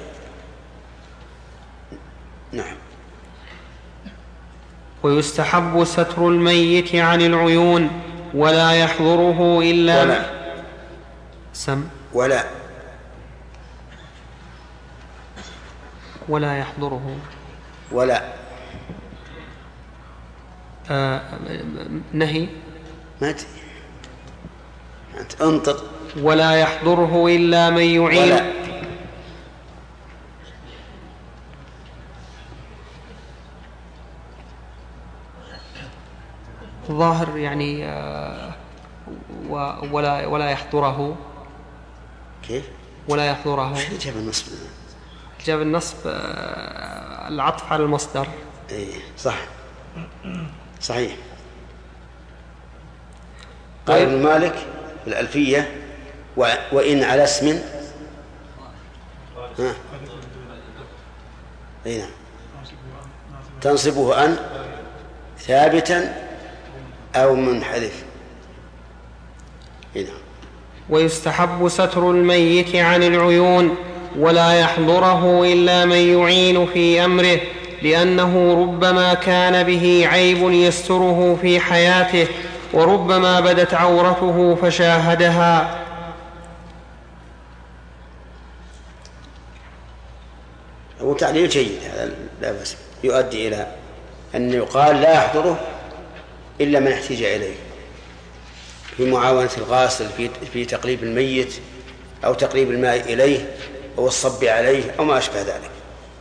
Speaker 2: نعم.
Speaker 3: ويستحب ستر الميت عن العيون ولا يحضره إلا ولا يحضره نهي
Speaker 2: ما أنت انطق.
Speaker 3: ولا يحضره إلا من يعين. ظاهر يعني ولا يحضره.
Speaker 2: كيف؟
Speaker 3: ولا يحضره.
Speaker 2: جاب النصب.
Speaker 3: جاب النصب العطف على المصدر.
Speaker 2: إيه صح، صحيح. قال ابن مالك في الألفية وإن على اسم تنصبه أن ثابتا أو منحذف.
Speaker 3: ويستحب ستر الميت عن العيون ولا يحضره إلا من يعين في أمره، لأنه ربما كان به عيب يستره في حياته، وربما بدت عورته فشاهدها.
Speaker 2: هو تعليل جيد هذا، لا بس يؤدي إلى أن يقال لا يحضره إلا من احتاج إليه في معاونة الغاسل في تقريب الميت أو تقريب الماء إليه أو الصب عليه أو ما أشبه ذلك.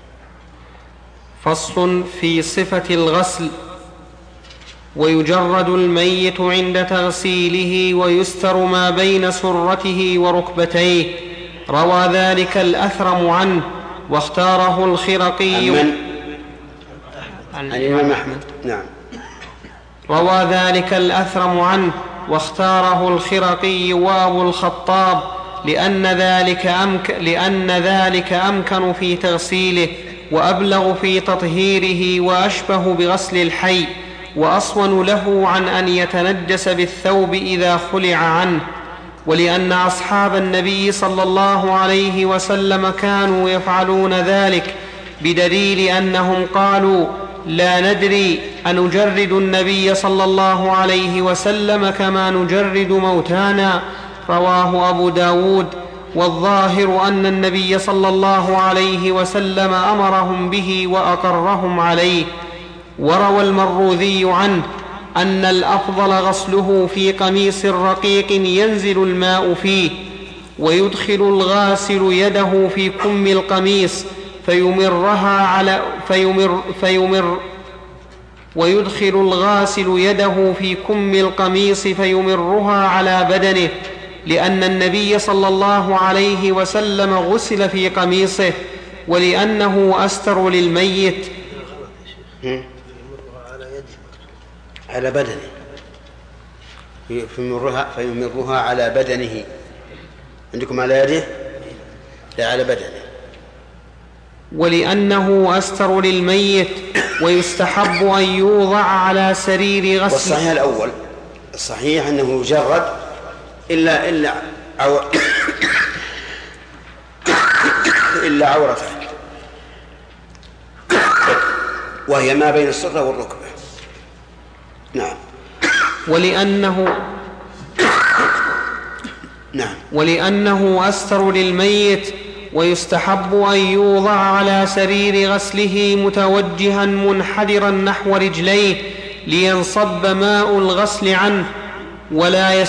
Speaker 3: فصل في صفة الغسل. ويجرد الميت عند تغسيله ويستر ما بين سرته وركبتيه. روى ذلك الأثرم عنه واختاره الخرقي.
Speaker 2: عن الإمام أحمد. نعم.
Speaker 3: روى ذلك الأثرم عنه واختاره الخرقي وأبو الخطاب لأن ذلك أمكن في تغسيله وأبلغ في تطهيره وأشبه بغسل الحي وأصون له عن أن يتنجس بالثوب إذا خلع عنه. ولأن أصحاب النبي صلى الله عليه وسلم كانوا يفعلون ذلك، بدليل أنهم قالوا لا ندري أنجرد النبي صلى الله عليه وسلم كما نجرد موتانا. رواه أبو داود. والظاهر أن النبي صلى الله عليه وسلم أمرهم به وأقرهم عليه. وروى المروذي عنه أن الأفضل غسله في قميص رقيق ينزل الماء فيه، ويدخل الغاسل يده في كم القميص ويدخل الغاسل يده في كم القميص فيمرها على بدنه، لأن النبي صلى الله عليه وسلم غسل في قميصه، ولأنه أستر للميت.
Speaker 2: على بدنه، فيمرها على بدنه. عندكم على يده؟ لا، على بدنه.
Speaker 3: ولأنه أستر للميت، ويستحب أن يوضع على سرير غسل.
Speaker 2: والصحيح الأول، الصحيح أنه يجرد إلا عورته، وهي ما بين السرة والركبة. نعم.
Speaker 3: ولأنه أستر للميت، ويستحب أن يوضع على سرير غسله متوجها منحدرا نحو رجليه لينصب ماء الغسل عنه، ولا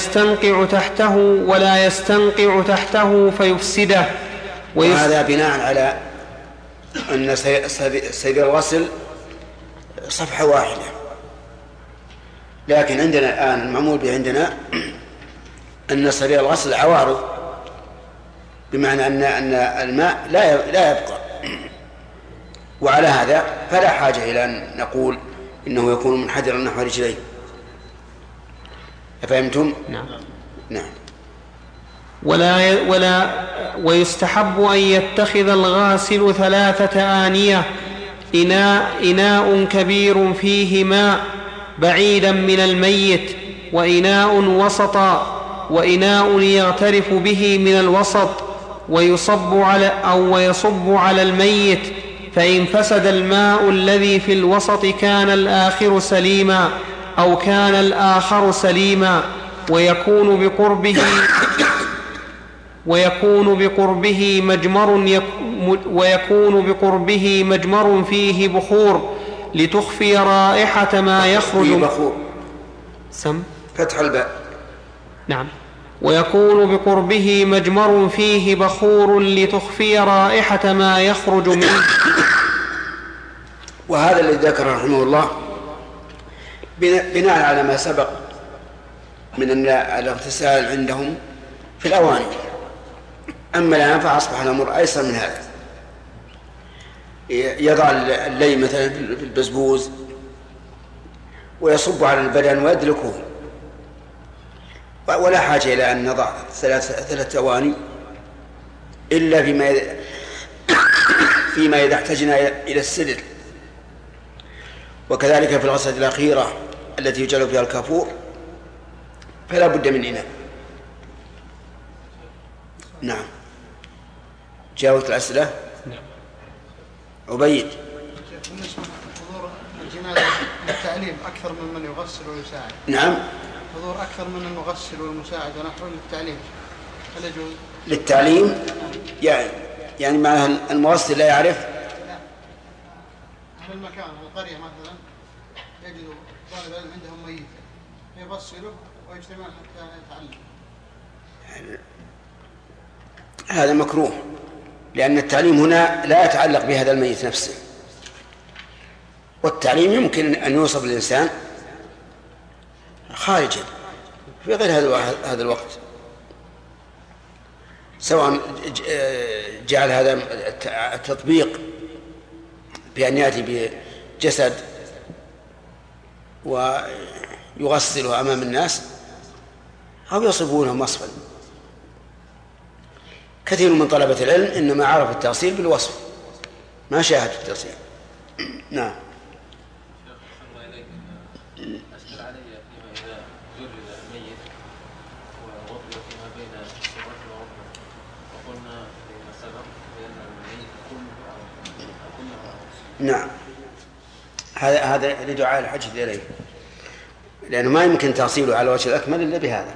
Speaker 3: يستنقع تحته فيفسده.
Speaker 2: وهذا بناء على أن سرير الغسل صفحة واحدة، لكن عندنا الآن المعمول به عندنا أن سرير الغسل عوارض، بمعنى أن الماء لا يبقى، وعلى هذا فلا حاجة إلى أن نقول إنه يكون منحدرا نحو رجليه. أفهمتم؟ نعم.
Speaker 3: ويستحب أن يتخذ الغاسل 3 آنية: إناء كبير فيه ماء بعيدا من الميت، وإناء وسطا، وإناء يغترف به من الوسط، ويصب على الميت، فإن فسد الماء الذي في الوسط كان الآخر سليما أو كان الآخر سليما، ويكون بقربه مجمر فيه بخور لتخفي رائحة ما يخرج
Speaker 2: فتح الباء.
Speaker 3: نعم. ويكون بقربه مجمر فيه بخور لتخفي رائحة ما يخرج منه.
Speaker 2: وهذا الذي ذكره رحمه الله بناء على ما سبق من أن الاغتسال عندهم في الأواني. أما الآن فأصبح الأمر أيسر من هذا. يضع اللي مثلا في البزبوز ويصب على البدن ويدلكه، ولا حاجة إلى أن نضع 3 أواني إلا فيما إذا احتجنا إلى السدر. وكذلك في الغسلة الأخيرة التي يجعل فيها الكافور فلا بد من إناء. نعم. جاوبت الأسئلة؟
Speaker 1: نعم.
Speaker 2: عبيد.
Speaker 11: بالنسبة لحضور الجنازة للتعليم أكثر من يغسل ويساعد.
Speaker 2: نعم.
Speaker 11: حضور أكثر من المغسل والمساعد ونحو للتعليم، هل يجوز؟
Speaker 2: للتعليم؟ يعني معناها المغسل لا يعرف؟
Speaker 11: في المكان القرية مثلا يجد طالب علم عندهم ميت يغسله ويجتمع حتى يتعلم.
Speaker 2: هذا مكروه، لأن التعليم هنا لا يتعلق بهذا الميت نفسه، والتعليم يمكن أن يوصف الإنسان خارجا في غير هذا الوقت، سواء جعل هذا التطبيق بأن يأتي بجسد ويغسله أمام الناس أو يصفونه وصفا. كثير من طلبة العلم إنما عرف التغسيل بالوصف، ما شاهد التغسيل. نعم.
Speaker 9: أشكل علي فيما إذا جرد الميت ووضع فيما بين الصباح والركبة، وقلنا فيما سبق بأن الميت كله.
Speaker 2: نعم، هذا لدعاء الحج إليه، لأنه ما يمكن تغسيله على وجه الأكمل إلا بهذا.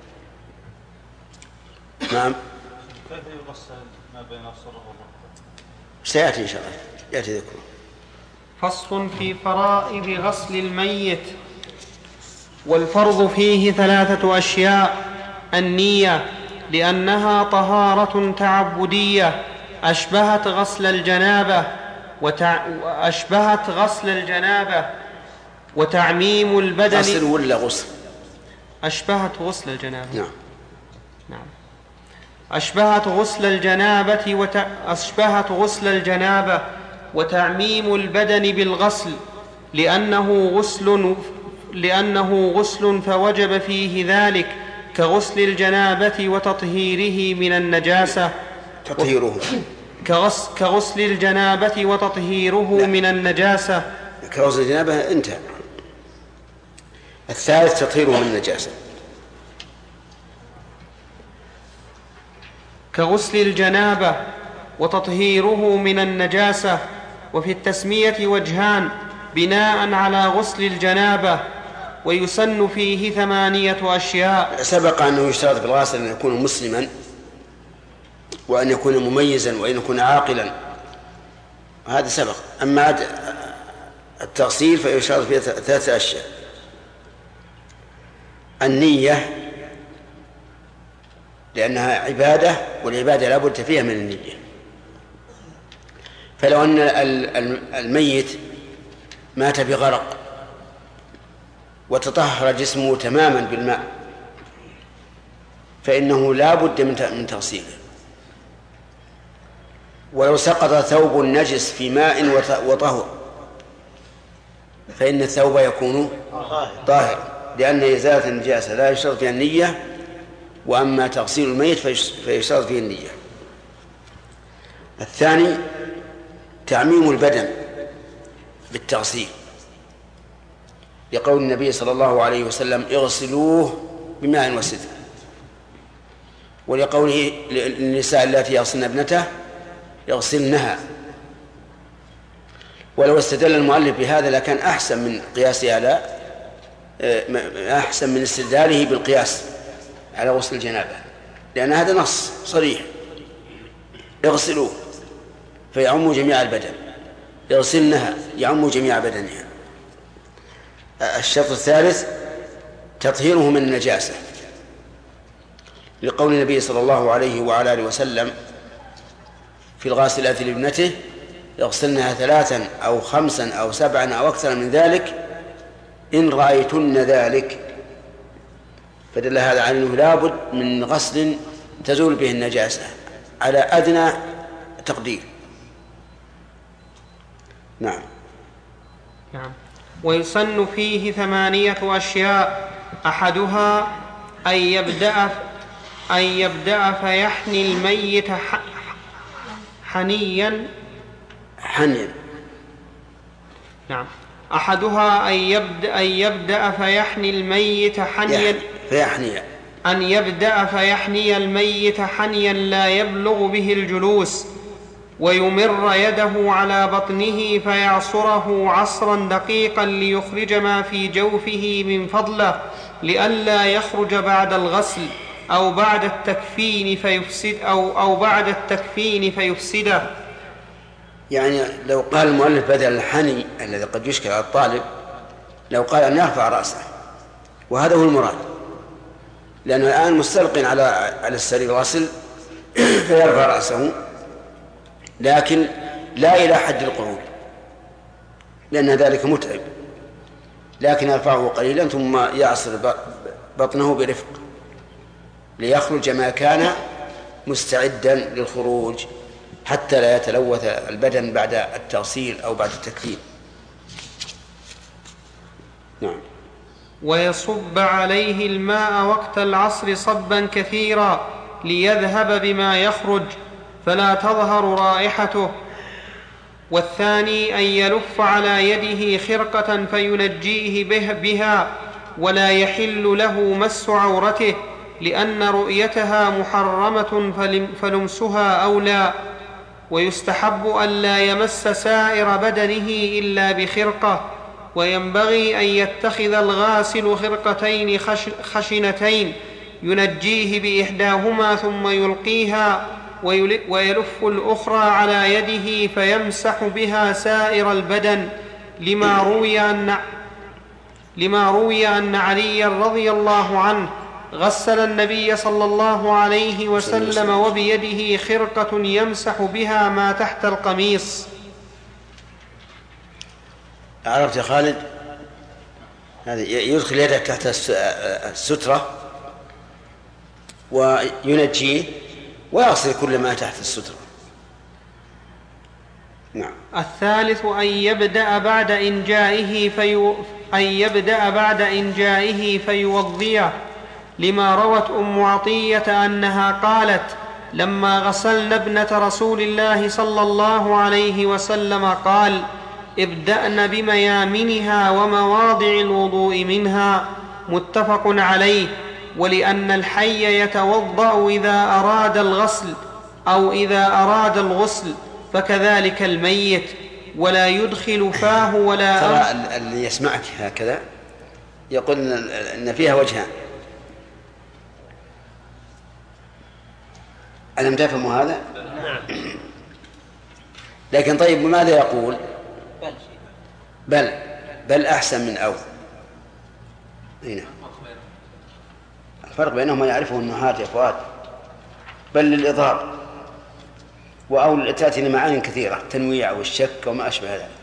Speaker 2: نعم.
Speaker 12: كيف يغسل ما بين الصباح والركبة؟
Speaker 2: سيأتي إن شاء الله، يأتي ذكره.
Speaker 3: فصل في فرائض غسل الميت. والفرض فيه 3 أشياء: النية، لأنها طهارة تعبدية أشبهت غسل الجنابة وتعميم البدن.
Speaker 2: غسل ولا غسل؟
Speaker 3: أشبهت غسل الجنابة.
Speaker 2: نعم.
Speaker 3: أشبهت غسل الجنابة وتعميم البدن بالغسل، لأنه غسل فوجب فيه ذلك، كغسل الجنابة وتطهيره من النجاسة. كغسل الجنابة وتطهيره من النجاسة.
Speaker 2: كغسل الجنابة انتهى. الثالث تطهيره من النجاسة.
Speaker 3: كغسل الجنابة وتطهيره من النجاسة. وفي التسمية وجهان بناء على غسل الجنابة، ويسن فيه 8 أشياء.
Speaker 2: سبق أنه يشترط في الغاسل أن يكون مسلما، وأن يكون مميزا، وأن يكون عاقلا، هذا سبق. أما التغسيل فيشترط فيه 3 أشياء: النية، لأنها عبادة، والعبادة لا بد فيها من النية. فلو أن الميت مات بغرق وتطهر جسمه تماما بالماء فإنه لا بد من تغسيله. ولو سقط ثوب نجس في ماء وطهر فإن الثوب يكون طاهر، لأن إزالة النجاسة لا يشترط فيها النية، وأما تغسيل الميت فيشترط فيه النية. الثاني تعميم البدن بالتغسيل، لقول النبي صلى الله عليه وسلم: اغسلوه بماء وسدر. ولقوله للنساء اللاتي يغسلن ابنته: يغسلنها. ولو استدل المؤلف بهذا لكان أحسن من قياسه أحسن من استدلاله بالقياس على غسل الجنابة، لأن هذا نص صريح: اغسلوه فيعم جميع البدن، يغسلنها يعم جميع بدنها. الشرط الثالث تطهيره من النجاسة، لقول النبي صلى الله عليه وعلى آله وسلم في الغاسلات لابنته: يغسلنها 3 أو 5 أو 7 أو أكثر من ذلك إن رأيتن ذلك. فدل هذا على أنه لابد من غسل تزول به النجاسة على أدنى تقدير. نعم.
Speaker 3: ويسن فيه 8 أشياء: أحدها أن يبدأ فيحني الميت حنيا. نعم. أحدها أن يبدأ فيحني الميت حنيا. أن يبدأ فيحني الميت حنيا لا يبلغ به الجلوس، ويمر يده على بطنه فيعصره عصرا دقيقا ليخرج ما في جوفه من فضله، لئلا يخرج بعد الغسل أو بعد التكفين فيفسده.
Speaker 2: يعني لو قال المؤلف بدل الحني الذي قد يشكل على الطالب، لو قال أن يرفع رأسه، وهذا هو المراد، لأنه الآن مستلق على السرير غسل فيرفع رأسه، لكن لا إلى حد القعود لأن ذلك متعب، لكن يرفعه قليلا ثم يعصر بطنه برفق ليخرج ما كان مستعدا للخروج حتى لا يتلوث البدن بعد التغسيل أو بعد التكفين. نعم.
Speaker 3: ويصب عليه الماء وقت العصر صبا كثيرا ليذهب بما يخرج فلا تظهر رائحته. والثاني أن يلف على يده خرقة فينجيه بها، ولا يحل له مس عورته، لأن رؤيتها محرمة فلمسها أولى. ويستحب أن لا يمس سائر بدنه إلا بخرقة، وينبغي أن يتخذ الغاسل خرقتين خشنتين ينجيه بإحداهما ثم يلقيها، ويلف الأخرى على يده فيمسح بها سائر البدن، لما روي أن علي رضي الله عنه غسل النبي صلى الله عليه وسلم وبيده خرقة يمسح بها ما تحت القميص.
Speaker 2: عرفت يا خالد؟ هذا يدخل يده تحت السترة وينجيه ويغسل كل ما تحت السترة. نعم.
Speaker 3: الثالث أن يبدأ بعد إنجائه فيوضيه، لما روت أم عطية أنها قالت: لما غسلنا ابنة رسول الله صلى الله عليه وسلم قال: ابدأن بميامنها ومواضع الوضوء منها. متفق عليه. ولأن الحي يتوضأ إذا أراد الغسل أو إذا أراد الغسل، فكذلك الميت، ولا يدخل فاه ولا
Speaker 2: ترى اللي يسمعك هكذا يقول إن فيها وجهان. ألم تفهموا هذا؟ لكن طيب ماذا يقول؟ بل أحسن من أو. هنا الفرق بينهما يعرفه النحاة يا فؤاد. بل للإضراب، وأو تأتي لمعاني كثيرة، تنويع والشك وما أشبه ذلك.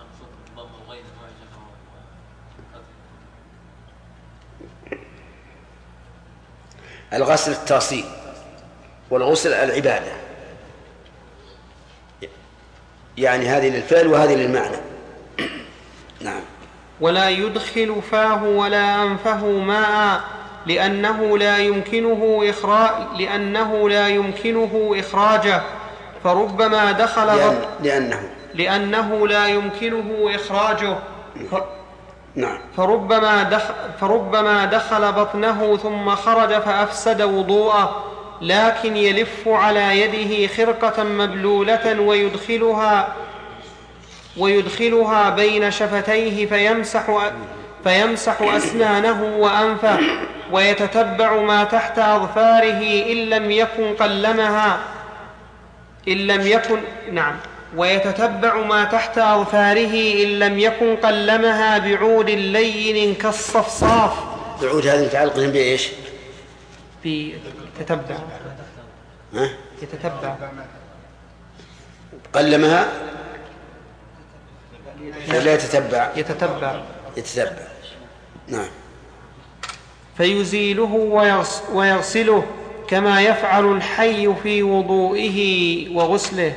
Speaker 2: الغسل التاصيل والغسل العبادة، يعني هذه للفعل وهذه للمعنى. نعم.
Speaker 3: ولا يدخل فاه ولا أنفه ماء، لأنه لا يمكنه إخراجه، فربما دخل لأنه لا يمكنه إخراجه.
Speaker 2: نعم.
Speaker 3: فربما دخل بطنه ثم خرج فأفسد وضوءه، لكن يلف على يده خرقة مبلولة ويدخلها بين شفتيه فيمسح أسنانه وأنفه، ويتتبع ما تحت أظفاره إن لم يكن قلمها بعود لين كالصفصاف.
Speaker 2: بعود هذه متعلقة بإيش؟
Speaker 3: يتتبع.
Speaker 2: قلمها ولا
Speaker 3: يتتبع.
Speaker 2: نعم.
Speaker 3: فيزيله ويغسله كما يفعل الحي في وضوئه وغسله.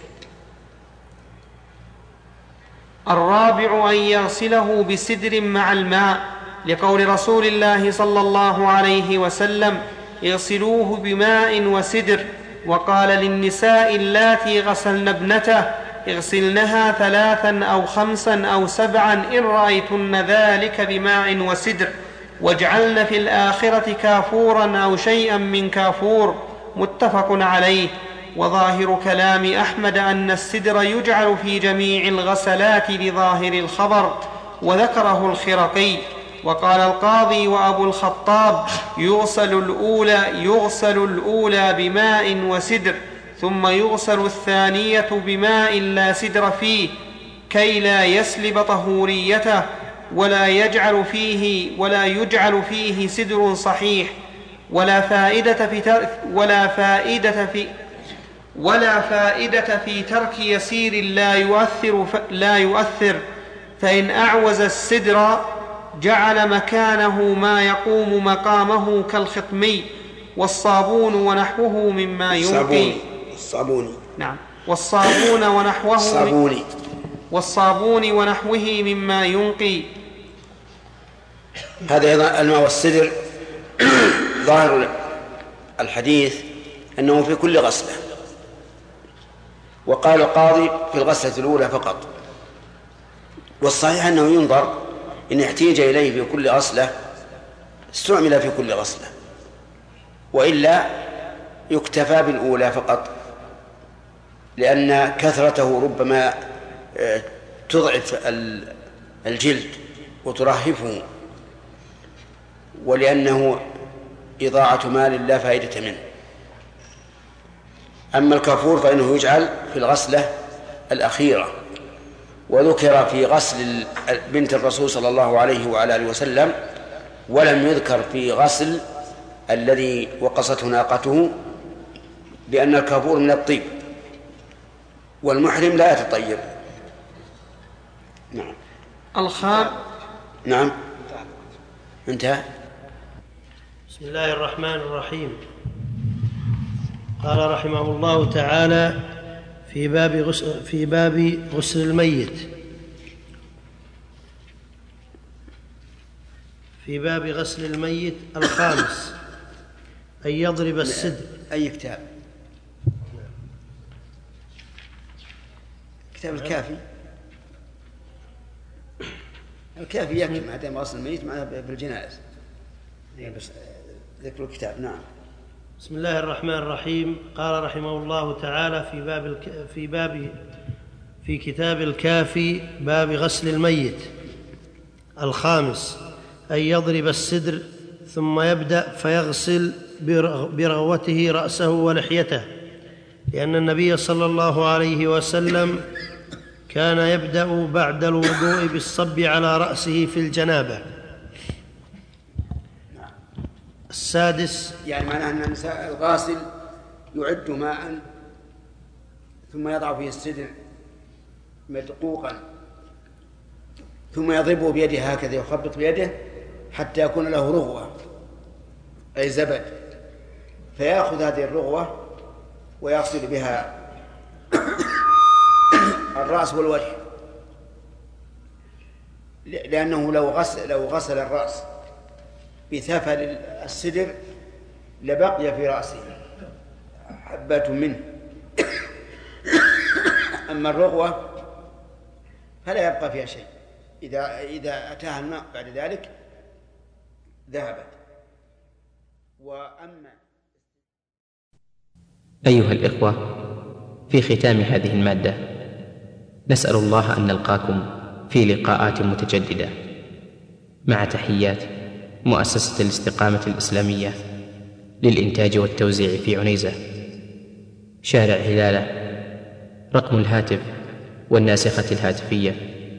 Speaker 3: الرابع أن يغسله بسدر مع الماء، لقول رسول الله صلى الله عليه وسلم: اغسلوه بماء وسدر. وقال للنساء اللاتي غسلن ابنته: اغسلنها 3 أو 5 أو 7 إن رأيتن ذلك بماء وسدر، واجعلن في الآخرة كافورا أو شيئا من كافور، متفق عليه. وظاهر كلام أحمد أن السدر يجعل في جميع الغسلات لظاهر الخبر، وذكره الخرقي. وقال القاضي وأبو الخطاب: يغسل الأولى بماء وسدر، ثم يغسل الثانية بماء لا سدر فيه، كي لا يسلب طهوريته، ولا يجعل فيه سدر صحيح، ولا فائدة في ترك يسير لا يؤثر، فإن أعوز السدر جعل مكانه ما يقوم مقامه كالخطمي والصابون ونحوه مما ينقي. والصابون ونحوه مما ينقي.
Speaker 2: هذا أيضا الماء والسدر ظاهر الحديث أنه في كل غسلة، وقال القاضي في الغسلة الأولى فقط، والصحيح أنه ينظر إن احتيج إليه في كل غسلة استعمل في كل غسلة، وإلا يكتفى بالأولى فقط، لأن كثرته ربما تضعف الجلد وترهفه، ولأنه إضاعة مال لا فائدة منه. أما الكافور فإنه يجعل في الغسلة الأخيرة، وذكر في غسل بنت الرسول صلى الله عليه وعلى آله وسلم، ولم يذكر في غسل الذي وقصته ناقته، بأن الكافور من الطيب، والمحرم لا يتطيب. نعم. نعم. انتهى.
Speaker 13: بسم الله الرحمن الرحيم. قال رحمه الله تعالى: في باب غسل الميت. في باب غسل الميت الخامس أن يضرب السدر.
Speaker 2: أي كتاب؟ كتاب الكافي. الكافي يكفي ما دام غسل الميت معنا بالجنائز، بس ذكر الكتاب. نعم.
Speaker 13: بسم الله الرحمن الرحيم. قال رحمه الله تعالى: في كتاب الكافي باب غسل الميت الخامس أن يضرب السدر، ثم يبدأ فيغسل برغوته رأسه ولحيته، لأن النبي صلى الله عليه وسلم كان يبدأ بعد الوضوء بالصب على رأسه في الجنابة. السادس،
Speaker 2: يعني معناه أن الغاسل يعد ماء ثم يضع فيه السدر مدقوقا، ثم يضربه بيده هكذا، يخبط بيده حتى يكون له رغوة أي زبد، فيأخذ هذه الرغوة ويغسل بها الرأس والوجه، لأنه لو غسل الرأس بثفل السدر لبقي في رأسه حبات منه، أما الرغوة فلا يبقى فيها شيء، إذا أتاها الماء بعد ذلك ذهبت. وأما
Speaker 1: أيها الإخوة، في ختام هذه المادة نسأل الله أن نلقاكم في لقاءات متجددة، مع تحيات مؤسسة الاستقامة الإسلامية للإنتاج والتوزيع في عنيزة، شارع هلالة. رقم الهاتف والناسخة الهاتفية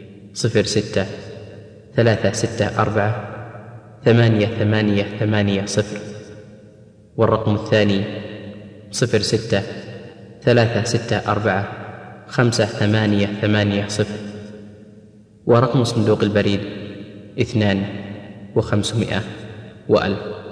Speaker 1: 06-364-8880، والرقم الثاني 06-364-5880، ورقم صندوق البريد 2500 و1000.